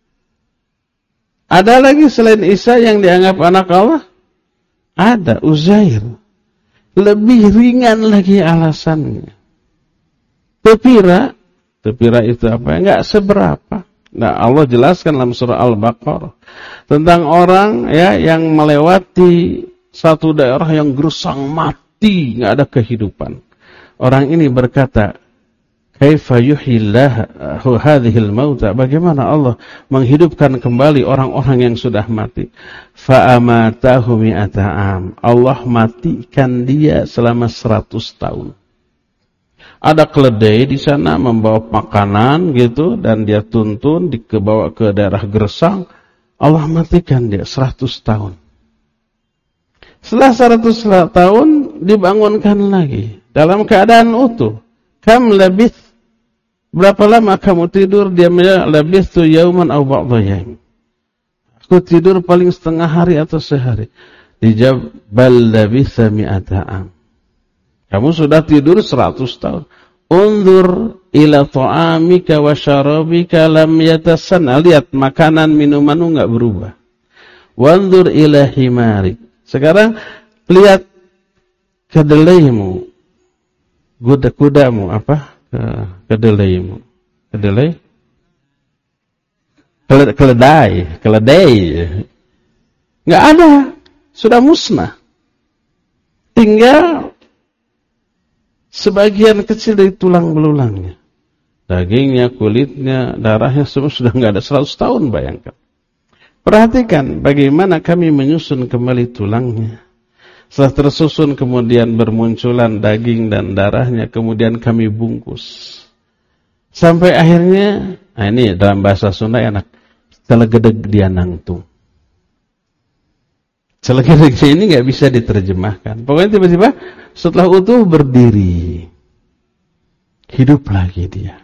A: Ada lagi selain Isa yang dianggap anak Allah? Ada, Uzair. Lebih ringan lagi alasannya. Tepira itu apa? Enggak seberapa. Nah, Allah jelaskan dalam surah Al-Baqarah tentang orang ya yang melewati satu daerah yang gersang mati, enggak ada kehidupan. Orang ini berkata, "Kaifa yuhyillahu hadhil mauta?" Bagaimana Allah menghidupkan kembali orang-orang yang sudah mati? Fa amatahu mi'ata am. Allah matikan dia selama 100 tahun. Ada keledai di sana membawa makanan gitu dan dia tuntun dibawa ke daerah gersang. Allah matikan dia 100 tahun. Setelah 100 tahun dibangunkan lagi dalam keadaan utuh. Kam labith, berapa lama kamu tidur? Dia bilang labithtu yauman aw ba'dha yaum. Aku tidur paling setengah hari atau sehari. Dijawab bal labitha mi'ata am. Kamu sudah tidur 100 tahun. Unzur ila ta'amika wa syarabika lam yatasanna. Lihat makanan minumanmu enggak berubah. Wanzur ila himarik. Sekarang lihat kedelaimu. Kudamu apa? Kedelaimu. Kedelai? Keledai. Enggak ada. Sudah musnah. Tinggal sebagian kecil dari tulang belulangnya. Dagingnya, kulitnya, darahnya semua sudah enggak ada. 100 tahun bayangkan. Perhatikan bagaimana kami menyusun kembali tulangnya. Setelah tersusun kemudian bermunculan daging dan darahnya. Kemudian kami bungkus. Sampai akhirnya, nah ini dalam bahasa Sunda enak. Celegedeg dia nangtung. Celegedegnya ini enggak bisa diterjemahkan. Pokoknya tiba-tiba setelah utuh berdiri. Hidup lagi dia.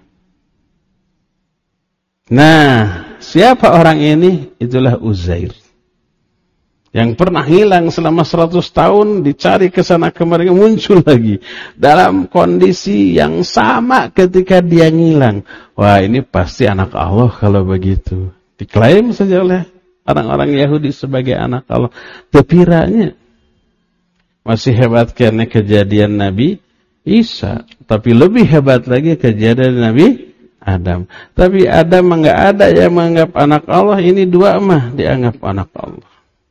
A: Nah, siapa orang ini? Itulah Uzair. Yang pernah hilang selama 100 tahun, dicari ke sana kemari, muncul lagi. Dalam kondisi yang sama ketika dia ngilang. Wah, ini pasti anak Allah kalau begitu. Diklaim saja oleh orang-orang Yahudi sebagai anak Allah. Tepiranya masih hebat karena kejadian Nabi Isa. Tapi lebih hebat lagi kejadian Nabi Adam. Tapi Adam enggak ada yang menganggap anak Allah. Ini dua mah dianggap anak Allah.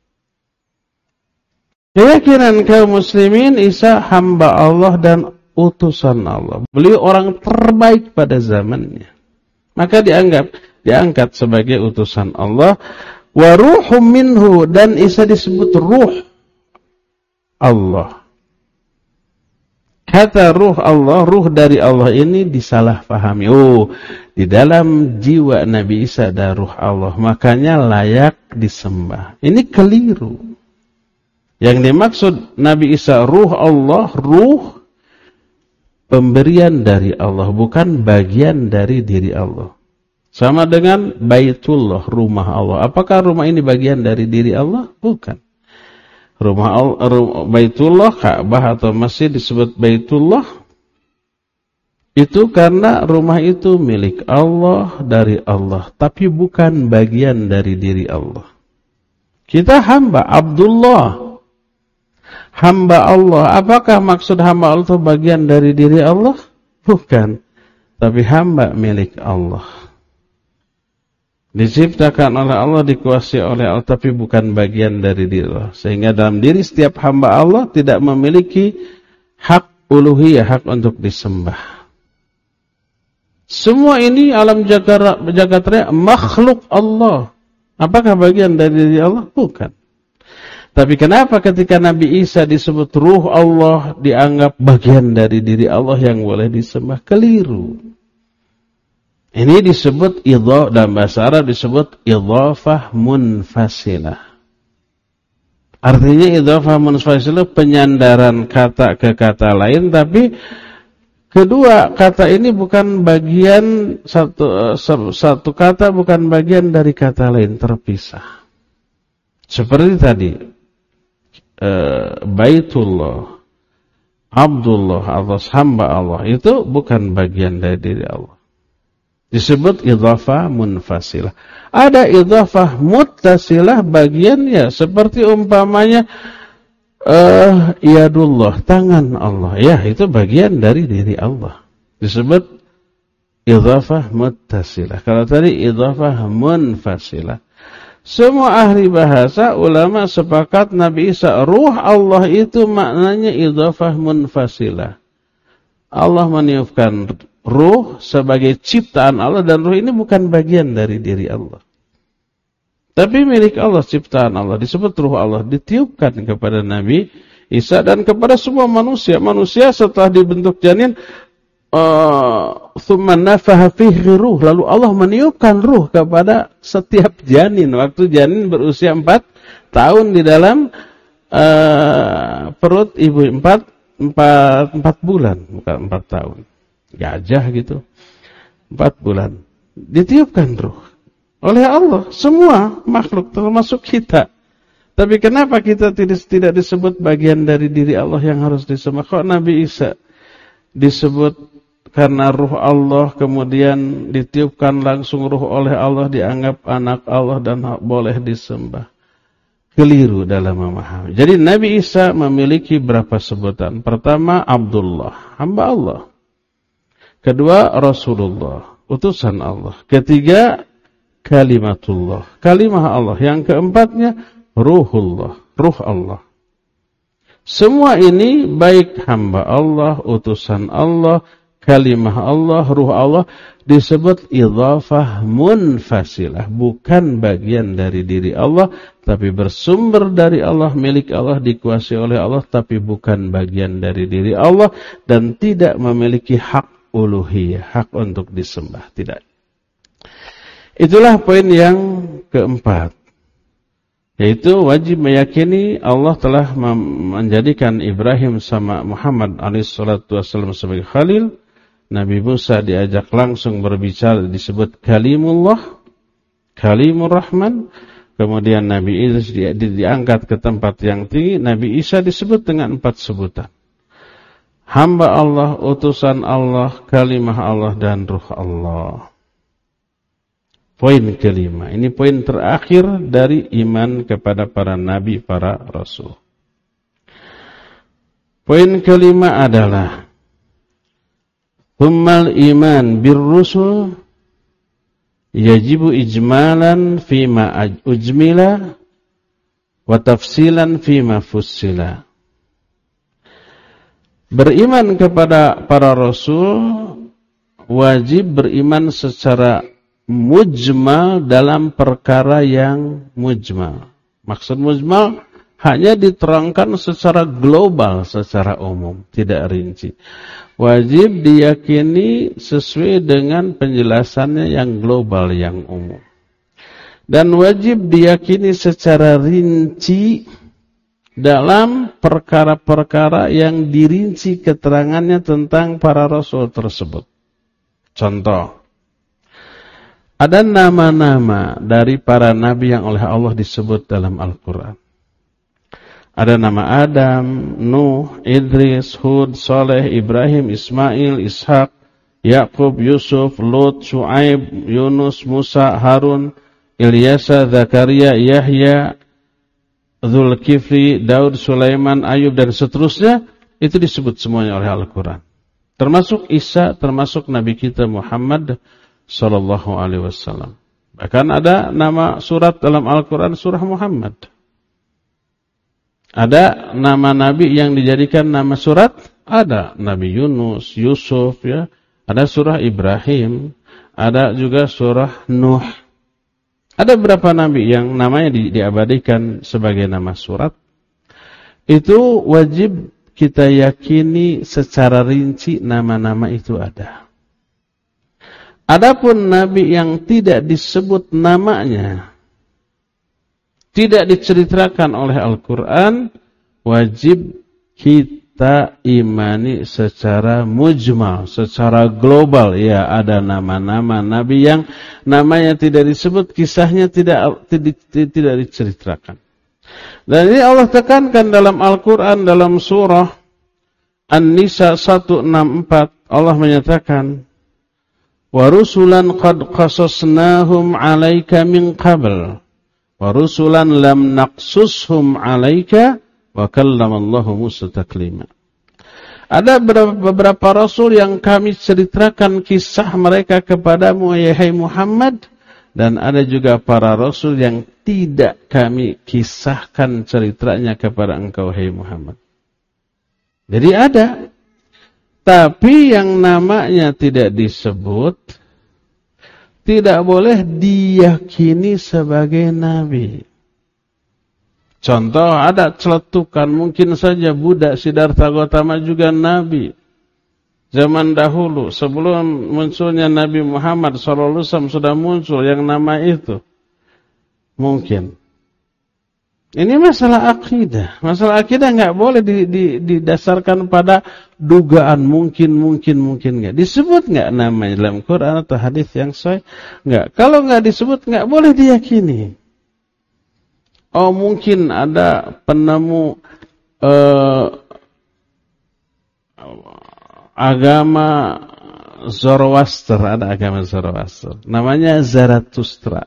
A: Keyakinan kaum muslimin, Isa hamba Allah dan utusan Allah. Beliau orang terbaik pada zamannya. Maka diangkat sebagai utusan Allah. Wa ruhum minhu, dan Isa disebut ruh Allah. Kata ruh Allah, ruh dari Allah ini disalahpahami. Oh, di dalam jiwa Nabi Isa ada ruh Allah, makanya layak disembah. Ini keliru. Yang dimaksud Nabi Isa ruh Allah, ruh pemberian dari Allah, bukan bagian dari diri Allah. Sama dengan Baitullah, rumah Allah. Apakah rumah ini bagian dari diri Allah? Bukan. Rumah Baitullah, Ka'bah atau masjid disebut Baitullah itu karena rumah itu milik Allah, dari Allah, tapi bukan bagian dari diri Allah. Kita hamba Abdullah, hamba Allah. Apakah maksud hamba Allah itu bagian dari diri Allah? Bukan, tapi hamba milik Allah. Diciptakan oleh Allah, dikuasai oleh Allah, tapi bukan bagian dari diri Allah. Sehingga dalam diri setiap hamba Allah tidak memiliki hak uluhiyah, hak untuk disembah. Semua ini alam jagat raya makhluk Allah. Apakah bagian dari diri Allah? Bukan. Tapi kenapa ketika Nabi Isa disebut ruh Allah, dianggap bagian dari diri Allah yang boleh disembah? Keliru. Ini disebut dalam bahasa Arab disebut idhafah munfasilah. Artinya idhafah munfasilah penyandaran kata ke kata lain, tapi kedua kata ini bukan bagian satu kata bukan bagian dari kata lain, terpisah. Seperti tadi Baitullah, Abdullah atau hamba Allah itu bukan bagian dari diri Allah. Disebut idhafah munfasilah. Ada idhafah muttasilah bagiannya, seperti umpamanya yadullah, tangan Allah. Ya, itu bagian dari diri Allah. Disebut idhafah muttasilah. Kalau tadi idhafah munfasilah. Semua ahli bahasa, ulama sepakat Nabi Isa ruh Allah itu maknanya idhafah munfasilah. Allah meniupkan ruh sebagai ciptaan Allah, dan ruh ini bukan bagian dari diri Allah, tapi milik Allah, ciptaan Allah. Disebut ruh Allah, ditiupkan kepada Nabi Isa dan kepada semua manusia. Manusia setelah dibentuk janin, tsumma nafaha fihi ruh, lalu Allah meniupkan ruh kepada setiap janin. Waktu janin berusia 4 tahun di dalam perut ibu, 4 bulan, bukan 4 tahun. Gajah gitu, 4 bulan ditiupkan ruh oleh Allah, semua makhluk termasuk kita. Tapi kenapa kita tidak disebut bagian dari diri Allah yang harus disembah? Kok Nabi Isa disebut karena ruh Allah, kemudian ditiupkan langsung ruh oleh Allah, dianggap anak Allah dan boleh disembah? Keliru dalam memahami. Jadi Nabi Isa memiliki berapa sebutan? Pertama Abdullah, hamba Allah. Kedua Rasulullah, utusan Allah. Ketiga kalimatullah, kalimah Allah. Yang keempatnya ruhullah, ruh Allah. Semua ini baik hamba Allah, utusan Allah, kalimah Allah, ruh Allah, disebut idhafah munfasilah, bukan bagian dari diri Allah, tapi bersumber dari Allah, milik Allah, dikuasai oleh Allah, tapi bukan bagian dari diri Allah, dan tidak memiliki hak uluhiyah, hak untuk disembah, tidak. Itulah poin yang keempat, yaitu wajib meyakini Allah telah menjadikan Ibrahim sama Muhammad alaihissalam sebagai khalil. Nabi Musa diajak langsung berbicara, disebut kalimullah, kalimur rahman. Kemudian Nabi Idris diangkat ke tempat yang tinggi. Nabi Isa disebut dengan 4 sebutan: hamba Allah, utusan Allah, kalimah Allah, dan ruh Allah. Poin kelima, ini poin terakhir dari iman kepada para nabi, para rasul. Poin kelima adalah tsummal iman birrusul yajibu ijmalan fima ujmila wa tafsilan fima fussila. Beriman kepada para rasul wajib beriman secara mujmal dalam perkara yang mujmal. Maksud mujmal, hanya diterangkan secara global, secara umum, tidak rinci. Wajib diyakini sesuai dengan penjelasannya yang global, yang umum. Dan wajib diyakini secara rinci dalam perkara-perkara yang dirinci keterangannya tentang para rasul tersebut. Contoh, ada nama-nama dari para nabi yang oleh Allah disebut dalam Al-Quran. Ada nama Adam, Nuh, Idris, Hud, Saleh, Ibrahim, Ismail, Ishak, Yakub, Yusuf, Lut, Shu'aib, Yunus, Musa, Harun, Ilyasa, Zakaria, Yahya, Zulkifli, Daud, Sulaiman, Ayub, dan seterusnya. Itu disebut semuanya oleh Al-Quran. Termasuk Isa, termasuk Nabi kita Muhammad sallallahu alaihi wasallam. Bahkan ada nama surat dalam Al-Quran, surah Muhammad. Ada nama nabi yang dijadikan nama surat, ada Nabi Yunus, Yusuf, ya. Ada surah Ibrahim, ada juga surah Nuh. Ada beberapa nabi yang namanya diabadikan sebagai nama surat. Itu wajib kita yakini secara rinci nama-nama itu ada. Adapun nabi yang tidak disebut namanya, tidak diceritakan oleh Al-Quran, wajib kita imani secara mujmal, secara global. Ya, ada nama-nama nabi yang namanya tidak disebut, kisahnya tidak diceritakan. Dan ini Allah tekankan dalam Al-Quran, dalam surah An-Nisa 164, Allah menyatakan, wa rusulan qad qasasnahum 'alaika min qabl wa rusulan lam naqsushum 'alaika wa kallamallahu Musa taklima. Ada beberapa rasul yang kami ceritakan kisah mereka kepadamu, wahai Muhammad, dan ada juga para rasul yang tidak kami kisahkan ceritanya kepada engkau, wahai Muhammad. Jadi ada, tapi yang namanya tidak disebut tidak boleh diyakini sebagai nabi. Contoh, ada celetukan, mungkin saja Buddha Siddhartha Gautama juga nabi. Zaman dahulu, sebelum munculnya Nabi Muhammad SAW sudah muncul yang nama itu. Mungkin. Ini masalah akidah. Masalah akidah nggak boleh didasarkan pada dugaan mungkin nggak. Disebut nggak namanya dalam Quran atau hadis yang sahih? Nggak. Kalau nggak disebut nggak boleh diyakini. Oh, mungkin ada penemu agama Zoroaster, ada agama Zoroaster. Namanya Zarathustra.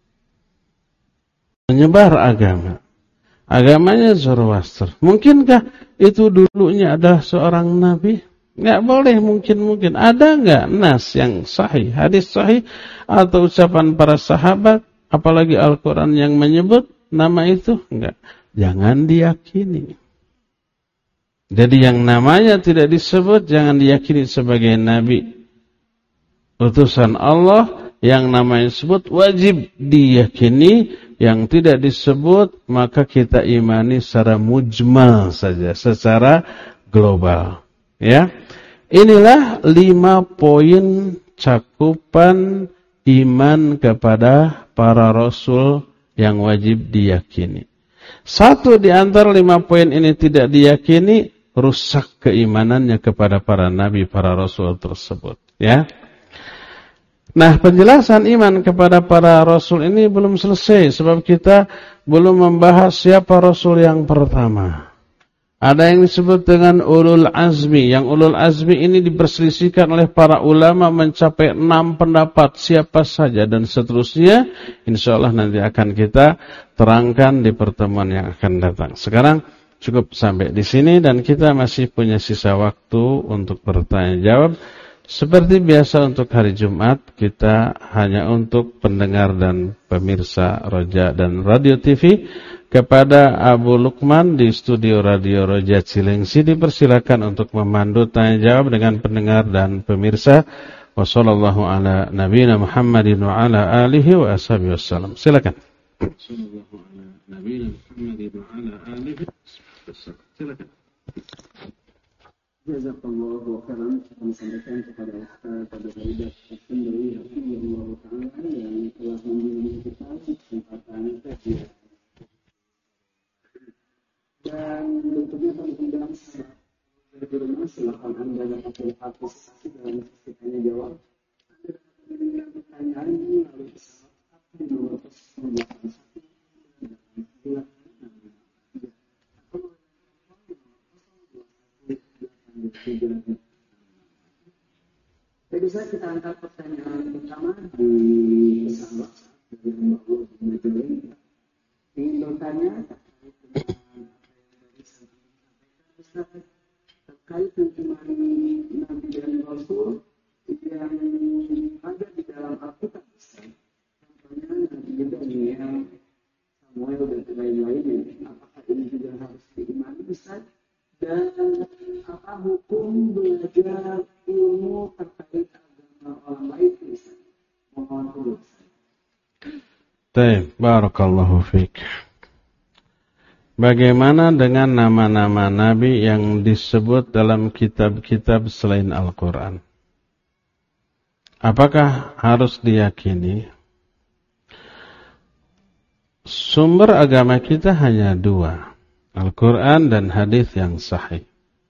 A: Menyebar agama. Agamanya Zoroaster. Mungkinkah itu dulunya adalah seorang nabi? Nggak boleh mungkin. Ada nggak nas yang sahih, hadis sahih atau ucapan para sahabat, apalagi Al-Quran yang menyebut nama itu? Nggak. Jangan diyakini. Jadi yang namanya tidak disebut jangan diyakini sebagai nabi, utusan Allah. Yang namanya disebut wajib diyakini. Yang tidak disebut maka kita imani secara mujmal saja, secara global. Ya, inilah 5 poin cakupan iman kepada para rasul yang wajib diyakini. Satu di antara 5 poin ini tidak diyakini, rusak keimanannya kepada para nabi, para rasul tersebut. Ya. Nah, penjelasan iman kepada para rasul ini belum selesai, sebab kita belum membahas siapa rasul yang pertama. Ada yang disebut dengan ulul azmi. Yang ulul azmi ini diperselisihkan oleh para ulama mencapai 6 pendapat, siapa saja dan seterusnya. Insyaallah nanti akan kita terangkan di pertemuan yang akan datang. Sekarang cukup sampai di sini dan kita masih punya sisa waktu untuk bertanya jawab. Seperti biasa untuk hari Jumat, kita hanya untuk pendengar dan pemirsa Roja dan Radio TV. Kepada Abu Lukman di studio Radio Roja Cilengsi, dipersilakan untuk memandu tanya jawab dengan pendengar dan pemirsa. Wassallallahu ala nabiyina Muhammadin wa ala alihi wa ashabihi wassalam. Silakan. Sallallahu ala nabiyina Muhammadin وعلى آله. Silakan.
B: Jazakallahu khairan. Kami sampaikan kepada Ustaz pada Faidah Al-Sindri Allah Ta'ala yang telah membimbing kita kesempatan tadi. Dan tentunya kami undang sahabat di rumah, silakan Anda dapat berpartisipasi dalam sesi tanya jawab. Anda dapat mengirimkan pertanyaan melalui pesawat di nomor 081 Jadi kita angkat pertanyaan pertama di pesan WhatsApp dari Mbak Ul Majuri. Ingin bertanya terkait hukuman Nabi dan Rasul yang ada di dalam Alkitab. Contohnya Nabi Ibrahim, Samuel dan lain-lainnya. Apakah ini juga harus diimani Ustaz? Dan apa hukum belajar ilmu terkait agama orang lain Ustaz? Mohon dulu.
A: Baik, barakallahu fiik. Bagaimana dengan nama-nama Nabi yang disebut dalam kitab-kitab selain Al-Quran? Apakah harus diyakini? Sumber agama kita hanya dua, Al-Quran dan hadis yang sahih.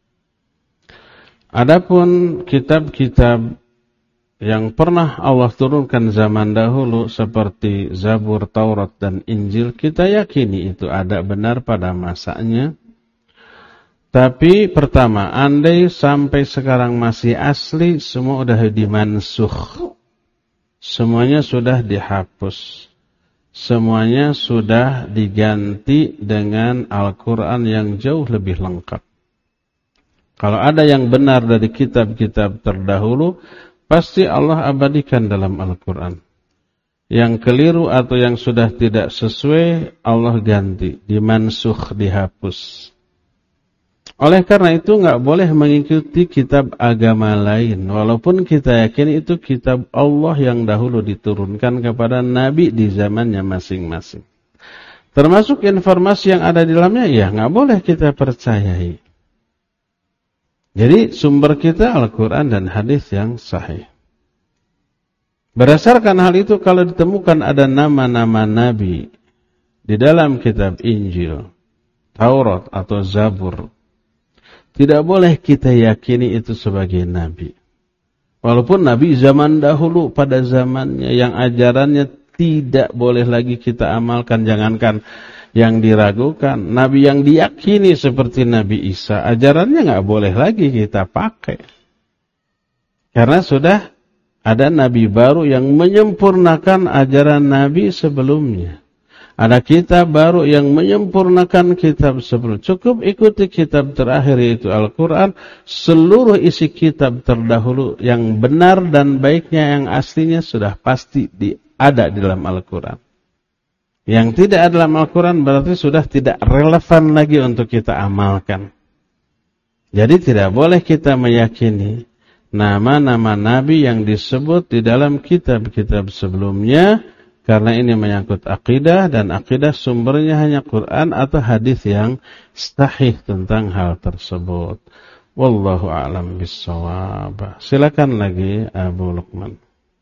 A: Adapun kitab-kitab yang pernah Allah turunkan zaman dahulu seperti Zabur, Taurat, dan Injil, kita yakini itu ada benar pada masanya. Tapi pertama, andai sampai sekarang masih asli, semua sudah dimansukh. Semuanya sudah dihapus. Semuanya sudah diganti dengan Al-Quran yang jauh lebih lengkap. Kalau ada yang benar dari kitab-kitab terdahulu, pasti Allah abadikan dalam Al-Quran. Yang keliru atau yang sudah tidak sesuai, Allah ganti, dimansukh, dihapus. Oleh karena itu, nggak boleh mengikuti kitab agama lain. Walaupun kita yakin itu kitab Allah yang dahulu diturunkan kepada Nabi di zamannya masing-masing. Termasuk informasi yang ada di dalamnya, ya nggak boleh kita percayai. Jadi sumber kita Al-Quran dan hadis yang sahih. Berdasarkan hal itu, kalau ditemukan ada nama-nama Nabi di dalam kitab Injil, Taurat atau Zabur, tidak boleh kita yakini itu sebagai Nabi. Walaupun Nabi zaman dahulu pada zamannya yang ajarannya tidak boleh lagi kita amalkan, jangankan yang diragukan, Nabi yang diyakini seperti Nabi Isa, ajarannya nggak boleh lagi kita pakai. Karena sudah ada Nabi baru yang menyempurnakan ajaran Nabi sebelumnya. Ada kitab baru yang menyempurnakan kitab sebelumnya. Cukup ikuti kitab terakhir yaitu Al-Quran, seluruh isi kitab terdahulu yang benar dan baiknya yang aslinya sudah pasti ada di dalam Al-Quran. Yang tidak ada dalam Al-Quran berarti sudah tidak relevan lagi untuk kita amalkan. Jadi tidak boleh kita meyakini nama-nama Nabi yang disebut di dalam kitab-kitab sebelumnya, karena ini menyangkut akidah, dan akidah sumbernya hanya Quran atau hadis yang sahih tentang hal tersebut. Wallahu a'lam bissawab. Silakan lagi Abu Luqman.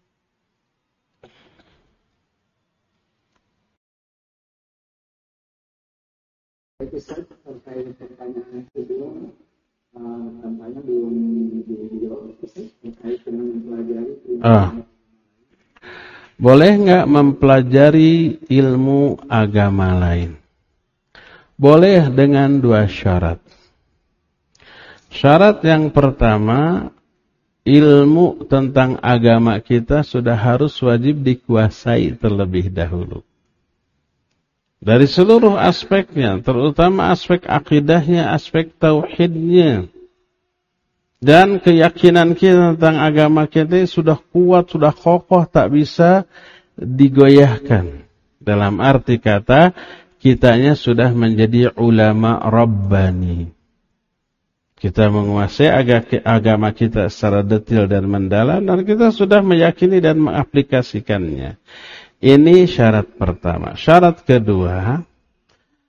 B: Itu saya terkait pertanyaan kedua, tampaknya belum dijawab terkait dengan mempelajari ilmu.
A: Boleh nggak mempelajari ilmu agama lain? Boleh dengan dua syarat. Syarat yang pertama, ilmu tentang agama kita sudah harus wajib dikuasai terlebih dahulu. Dari seluruh aspeknya, terutama aspek akidahnya, aspek tauhidnya. Dan keyakinan kita tentang agama kita sudah kuat, sudah kokoh, tak bisa digoyahkan. Dalam arti kata, kitanya sudah menjadi ulama rabbani. Kita menguasai agama kita secara detail dan mendalam, dan kita sudah meyakini dan mengaplikasikannya. Ini syarat pertama. Syarat kedua,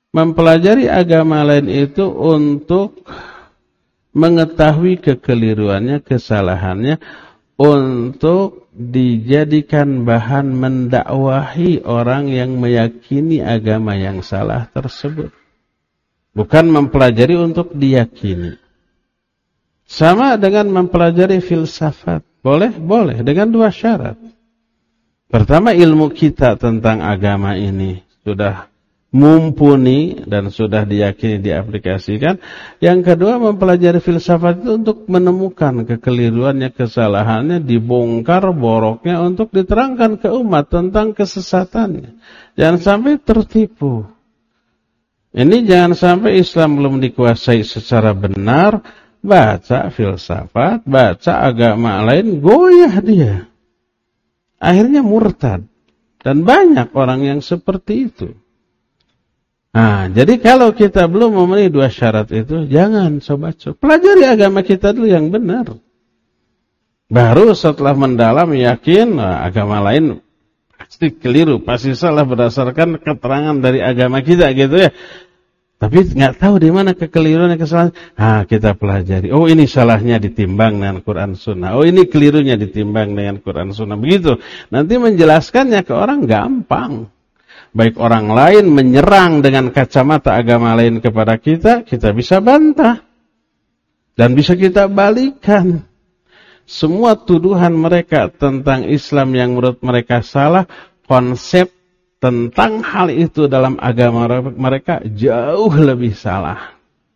A: Mempelajari agama lain itu untuk mengetahui kekeliruannya, kesalahannya, untuk dijadikan bahan mendakwahi orang yang meyakini agama yang salah tersebut. Bukan mempelajari untuk diyakini. Sama dengan mempelajari filsafat. Boleh? Boleh. Dengan dua syarat. Pertama, ilmu kita tentang agama ini sudah mumpuni dan sudah diyakini, diaplikasikan. Yang kedua, mempelajari filsafat itu untuk menemukan kekeliruannya, kesalahannya, dibongkar boroknya untuk diterangkan ke umat tentang kesesatannya. Jangan sampai tertipu. Ini jangan sampai Islam belum dikuasai secara benar, baca filsafat, baca agama lain, goyah dia. Akhirnya murtad. Dan banyak orang yang seperti itu. Nah, jadi kalau kita belum memenuhi dua syarat itu, jangan coba-coba. Pelajari agama kita dulu yang benar. Baru setelah mendalam yakin, agama lain pasti keliru, pasti salah berdasarkan keterangan dari agama kita gitu ya. Tapi nggak tahu di mana kekeliruan dan kesalahan. Kita pelajari. Oh, ini salahnya ditimbang dengan Quran Sunnah. Oh, ini kelirunya ditimbang dengan Quran Sunnah. Begitu. Nanti menjelaskannya ke orang gampang. Baik orang lain menyerang dengan kacamata agama lain kepada kita, kita bisa bantah. Dan bisa kita balikan. Semua tuduhan mereka tentang Islam yang menurut mereka salah, konsep tentang hal itu dalam agama mereka jauh lebih salah.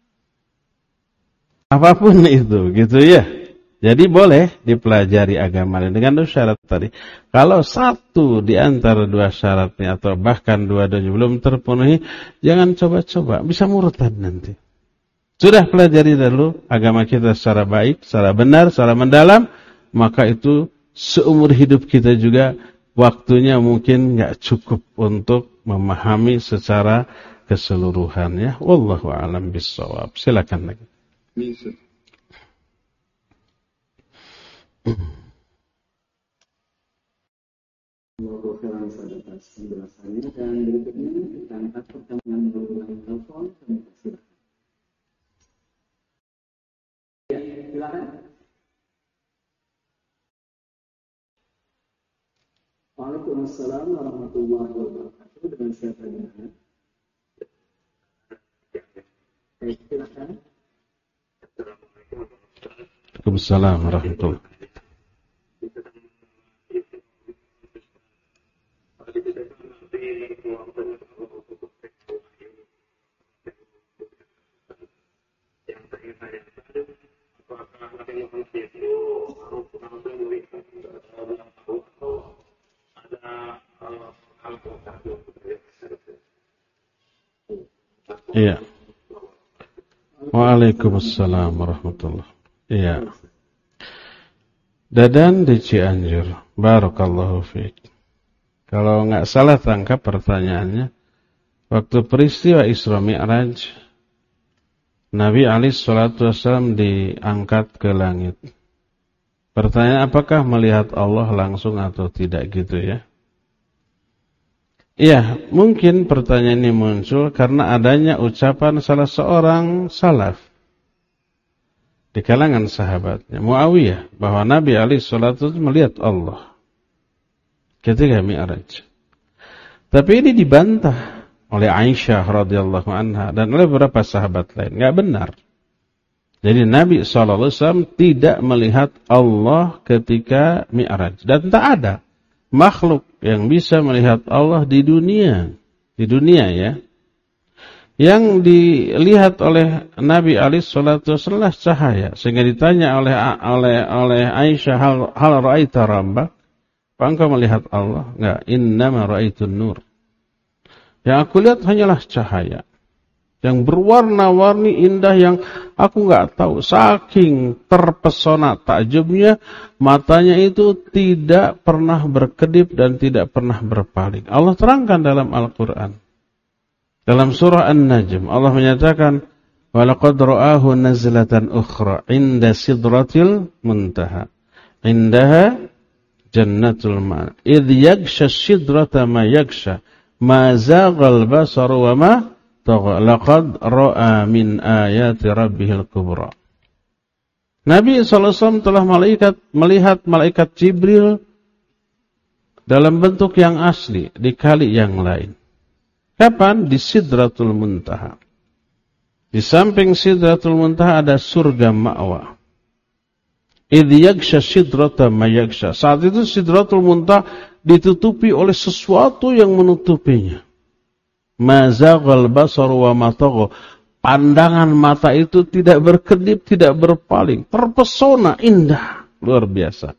A: Apapun itu, gitu ya. Jadi boleh dipelajari agama dengan dua syarat tadi. Kalau satu di antara dua syaratnya atau bahkan dua-duanya belum terpenuhi, jangan coba-coba, bisa murtad nanti. Sudah pelajari dulu agama kita secara baik, secara benar, secara mendalam, maka itu seumur hidup kita juga waktunya mungkin enggak cukup untuk memahami secara keseluruhan ya. Wallahu a'lam bissawab. Silakan lagi.
B: Penjelasannya dan berikutnya kita angkat pertanyaan menggunakan telepon. Ya, silakan. Waalaikumsalam warahmatullahi wabarakatuh. Dengan siapa di mana? Silakan.
A: Waalaikumsalam warahmatullahi wabarakatuh. Iya. Waalaikumsalam warahmatullahi wabarakatuh. Iya. Dadan di Cianjur. Barakallahu fiik. Kalau enggak salah tangkap pertanyaannya, waktu peristiwa Isra Mi'raj, Nabi alaihi salatu wasallam diangkat ke langit. Pertanyaan, apakah melihat Allah langsung atau tidak gitu ya? Iya, mungkin pertanyaan ini muncul karena adanya ucapan salah seorang salaf di kalangan sahabatnya, Muawiyah, bahwa Nabi alaihi salatu wasallam melihat Allah ketika Mi'raj. Tapi ini dibantah oleh Aisyah radhiyallahu anha dan oleh beberapa sahabat lain. Enggak benar. Jadi Nabi SAW tidak melihat Allah ketika Mi'raj. Dan tak ada makhluk yang bisa melihat Allah di dunia. Di dunia ya. Yang dilihat oleh Nabi SAW adalah cahaya. Sehingga ditanya oleh Aisyah, hal ra'aita rabbak? Apa engkau melihat Allah? Enggak. Innama ra'aitun nur. Yang aku lihat hanyalah cahaya. Yang berwarna-warni indah yang aku enggak tahu. Saking terpesona takjubnya, matanya itu tidak pernah berkedip dan tidak pernah berpaling. Allah terangkan dalam Al-Quran. Dalam surah An-Najm, Allah menyatakan, وَلَقَدْ رَآهُ نَزْلَةً أُخْرَى عِنْدَ سِدْرَةِ الْمُنْتَهَى عِنْدَهَا جَنَّةُ الْمَعْنَى إِذْ يَغْشَى الشِّدْرَةَ مَا يَغْشَى مَا زَاغَ الْبَصَرُ وَمَا tagha laqad ra'a min ayati rabbihil kubra. Nabi SAW telah melihat malaikat Jibril dalam bentuk yang asli di kali yang lain. Kapan? Di Sidratul Muntaha. Di samping Sidratul Muntaha ada surga ma'wa. Idh yaghsha sidrata ma yaghsha. Saat itu Sidratul Muntaha ditutupi oleh sesuatu yang menutupinya. Ma zaghal basaru wa ma tagha. Pandangan mata itu tidak berkedip, tidak berpaling. Terpesona, indah. Luar biasa.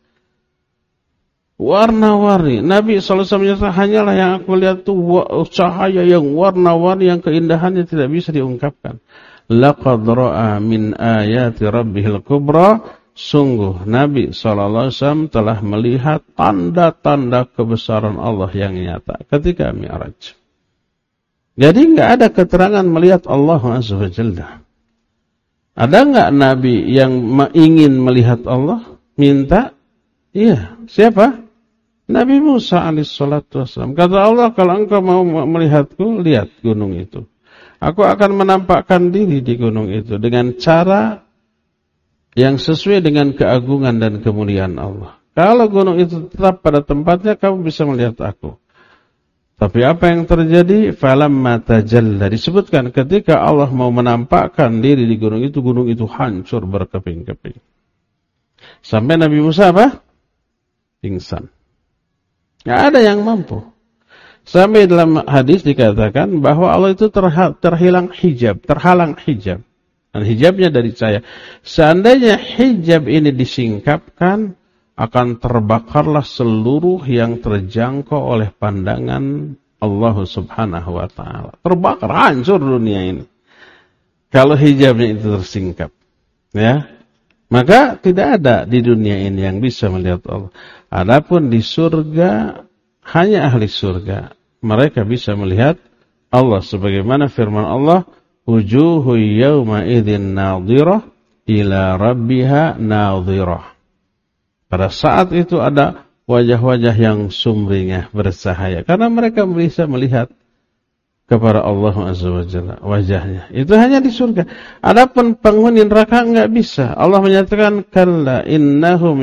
A: Warna-warni. Nabi SAW menyatakan, hanyalah yang aku lihat itu cahaya yang warna-warni, yang keindahannya tidak bisa diungkapkan. Laqad ra'a min ayati rabbihil kubra. Sungguh Nabi SAW telah melihat tanda-tanda kebesaran Allah yang nyata ketika Mi'raj. Jadi enggak ada keterangan melihat Allah Azza wa Jalla. Ada enggak Nabi yang ingin melihat Allah? Minta? Iya. Siapa? Nabi Musa alaihissalatu wassalam. Kata Allah, kalau engkau mau melihatku, lihat gunung itu. Aku akan menampakkan diri di gunung itu dengan cara yang sesuai dengan keagungan dan kemuliaan Allah. Kalau gunung itu tetap pada tempatnya, kamu bisa melihat aku. Tapi apa yang terjadi? Falamma tajalla. Disebutkan ketika Allah mau menampakkan diri di gunung itu hancur berkeping-keping. Sampai Nabi Musa apa? Pingsan. Nggak ada yang mampu. Sampai dalam hadis dikatakan bahwa Allah itu terhalang hijab. Dan hijabnya dari cahaya. Seandainya hijab ini disingkapkan, akan terbakarlah seluruh yang terjangkau oleh pandangan Allah Subhanahu wa ta'ala. Terbakar, hancur dunia ini. Kalau hijabnya itu tersingkap. Ya. Maka tidak ada di dunia ini yang bisa melihat Allah. Adapun di surga, hanya ahli surga. Mereka bisa melihat Allah. Sebagaimana firman Allah, wujuhu yawma idzin nadhirah ila rabbiha nadhirah. Pada saat itu ada wajah-wajah yang sumringah bersahaya. Karena mereka bisa melihat kepada Allah Azza wa Jalla wajahnya. Itu hanya di surga. Adapun penghuni neraka enggak bisa. Allah menyatakan, kalla innahum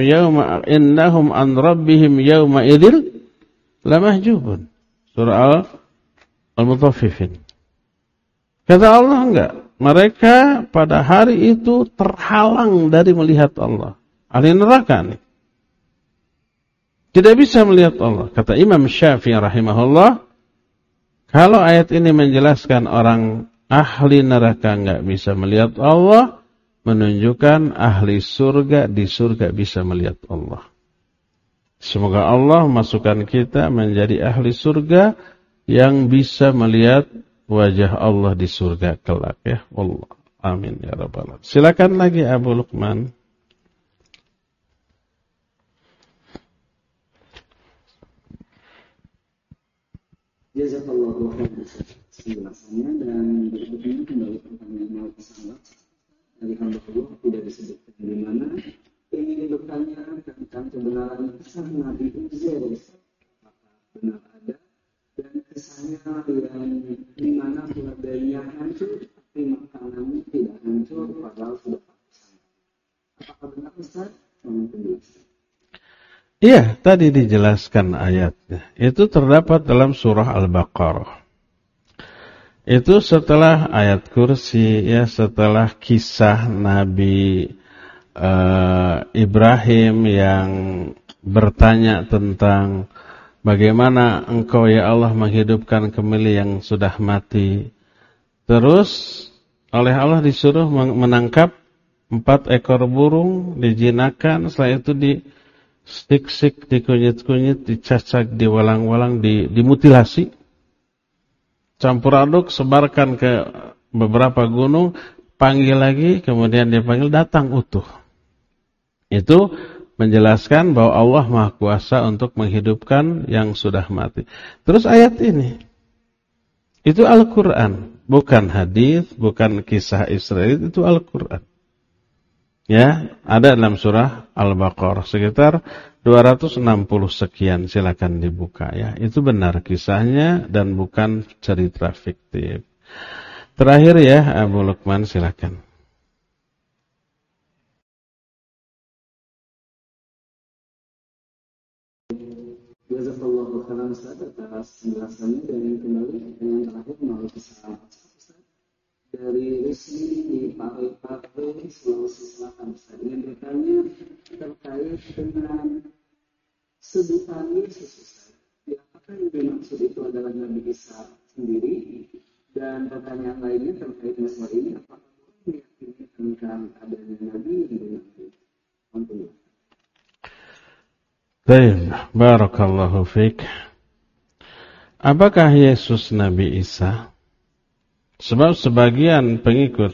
A: an rabbihim yawma idzil lamahjubun. Surah Al-Mutaffifin. Kata Allah enggak. Mereka pada hari itu terhalang dari melihat Allah. Ahli neraka nih. Tidak bisa melihat Allah. Kata Imam Syafi'i rahimahullah, kalau ayat ini menjelaskan orang ahli neraka enggak bisa melihat Allah, menunjukkan ahli surga di surga bisa melihat Allah. Semoga Allah masukkan kita menjadi ahli surga yang bisa melihat wajah Allah di surga kelak ya. Allah. Amin ya rabbal alamin. Silakan lagi Abu Luqman.
B: Jazakallahu khairan penjelasannya, dan berikutnya kembali pertanyaan yang sama dari hamba Allah tidak disebutkan di mana. Ingin bertanya tentang kebenaran kisah Nabi Uzair, maka benar ada, dan kisahnya yang di mana keluarganya hancur tapi makanannya tidak hancur padahal sudah pakai. Apakah benar Ustaz? Penjelasan.
A: Iya, tadi dijelaskan ayatnya. Itu terdapat dalam surah Al-Baqarah. Itu setelah ayat kursi, ya, setelah kisah Nabi Ibrahim yang bertanya tentang bagaimana engkau ya Allah menghidupkan kembali yang sudah mati. Terus oleh Allah disuruh menangkap 4 ekor burung, dijinakan, setelah itu sik-sik, dikunyit-kunyit, dicacak, diwalang-walang, dimutilasi, campur aduk, sebarkan ke beberapa gunung, panggil lagi, kemudian dia panggil, datang utuh. Itu menjelaskan bahwa Allah Maha Kuasa untuk menghidupkan yang sudah mati. Terus ayat ini, itu Al-Quran, bukan hadis, bukan kisah Israel, itu Al-Quran. Ya, ada dalam surah Al-Baqarah sekitar 260 sekian, silakan dibuka ya. Itu benar kisahnya dan bukan cerita fiktif. Terakhir ya, Abu Lukman silakan.
B: Jazakallahu khairan Ustaz atas penjelasannya, dan kembali dengan terakhir melalui kisah dari Rizky di Parepare, Sulawesi Selatan. Saya ingin bertanya terkait dengan sebutan Yesus Ustaz. Apakah yang dimaksud itu adalah Nabi Isa sendiri? Dan pertanyaan lainnya terkait masalah ini, apakah meyakini tentang adanya Nabi yang dinanti? Alhamdulillah.
A: Baik, barakallahu fiik. Apakah Yesus Nabi Isa? Sebab sebagian pengikut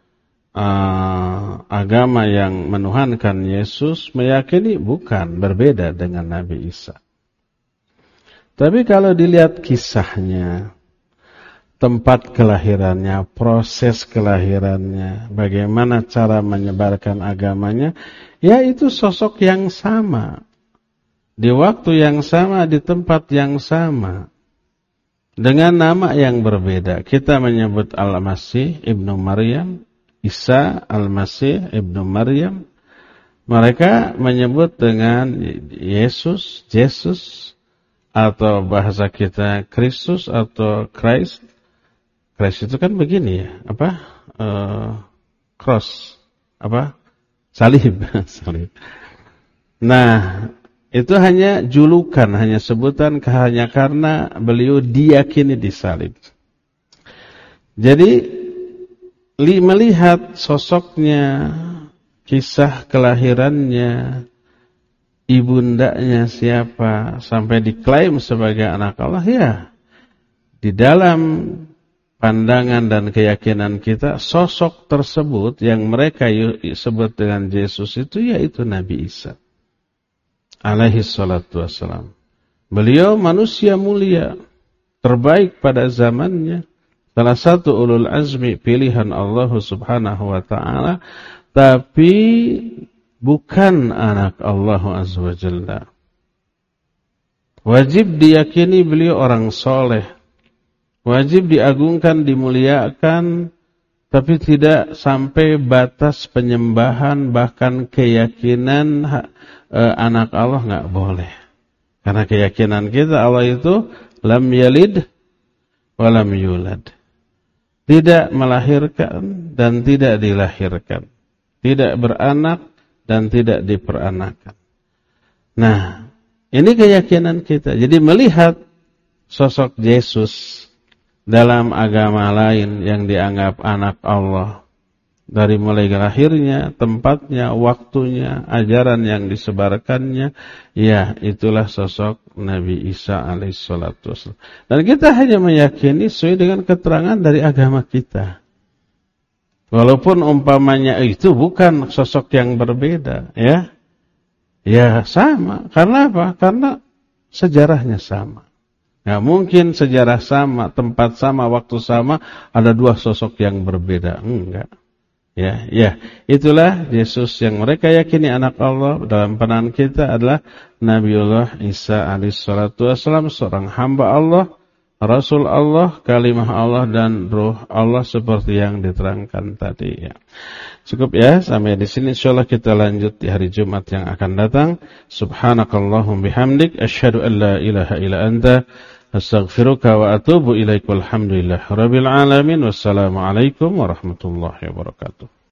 A: agama yang menuhankan Yesus meyakini bukan, berbeda dengan Nabi Isa. Tapi kalau dilihat kisahnya, tempat kelahirannya, proses kelahirannya, bagaimana cara menyebarkan agamanya, ya itu sosok yang sama. Di waktu yang sama, di tempat yang sama. Dengan nama yang berbeda. Kita menyebut Al-Masih Ibnu Maryam, Isa Al-Masih Ibnu Maryam. Mereka menyebut dengan Yesus, atau bahasa kita Kristus atau Christ. Christ itu kan begini ya, cross, salib. Salib. Nah, itu hanya julukan, hanya sebutan hanya karena beliau diyakini disalib. Jadi melihat sosoknya, kisah kelahirannya, ibundanya siapa, sampai diklaim sebagai anak Allah, ya di dalam pandangan dan keyakinan kita, sosok tersebut yang mereka sebut dengan Yesus itu yaitu Nabi Isa alaihi salatu wassalam. Beliau manusia mulia, terbaik pada zamannya, salah satu ulul azmi pilihan Allah subhanahu wa ta'ala, tapi bukan anak Allah azza wa jalla. Wajib diyakini beliau orang soleh, wajib diagungkan, dimuliakan, tapi tidak sampai batas penyembahan, bahkan keyakinan anak Allah nggak boleh. Karena keyakinan kita Allah itu lam yalid wa lam yulad. Tidak melahirkan dan tidak dilahirkan. Tidak beranak dan tidak diperanakan. Nah, ini keyakinan kita. Jadi melihat sosok Yesus dalam agama lain yang dianggap anak Allah, dari mulai lahirnya, tempatnya, waktunya, ajaran yang disebarkannya, ya itulah sosok Nabi Isa alaihissalatu wassalam. Dan kita hanya meyakini sesuai dengan keterangan dari agama kita. Walaupun umpamanya itu bukan sosok yang berbeda, ya. Ya sama. Karena apa? Karena sejarahnya sama. Nggak mungkin sejarah sama, tempat sama, waktu sama, ada dua sosok yang berbeda. Enggak. Ya, itulah Yesus yang mereka yakini anak Allah. Dalam pandangan kita adalah Nabiullah Isa alaihissalatu wassalam, seorang hamba Allah, Rasul Allah, kalimah Allah dan Ruh Allah seperti yang diterangkan tadi. Ya. Cukup ya, sampai di sini. Insyaallah kita lanjut di hari Jumat yang akan datang. Subhanakallahum bihamdik, asyhadu an la ilaha illa anta, astaghfiruka wa atubu ilaik. Walhamdulillahirabbil alamin. Wassalamualaikum warahmatullahi wabarakatuh.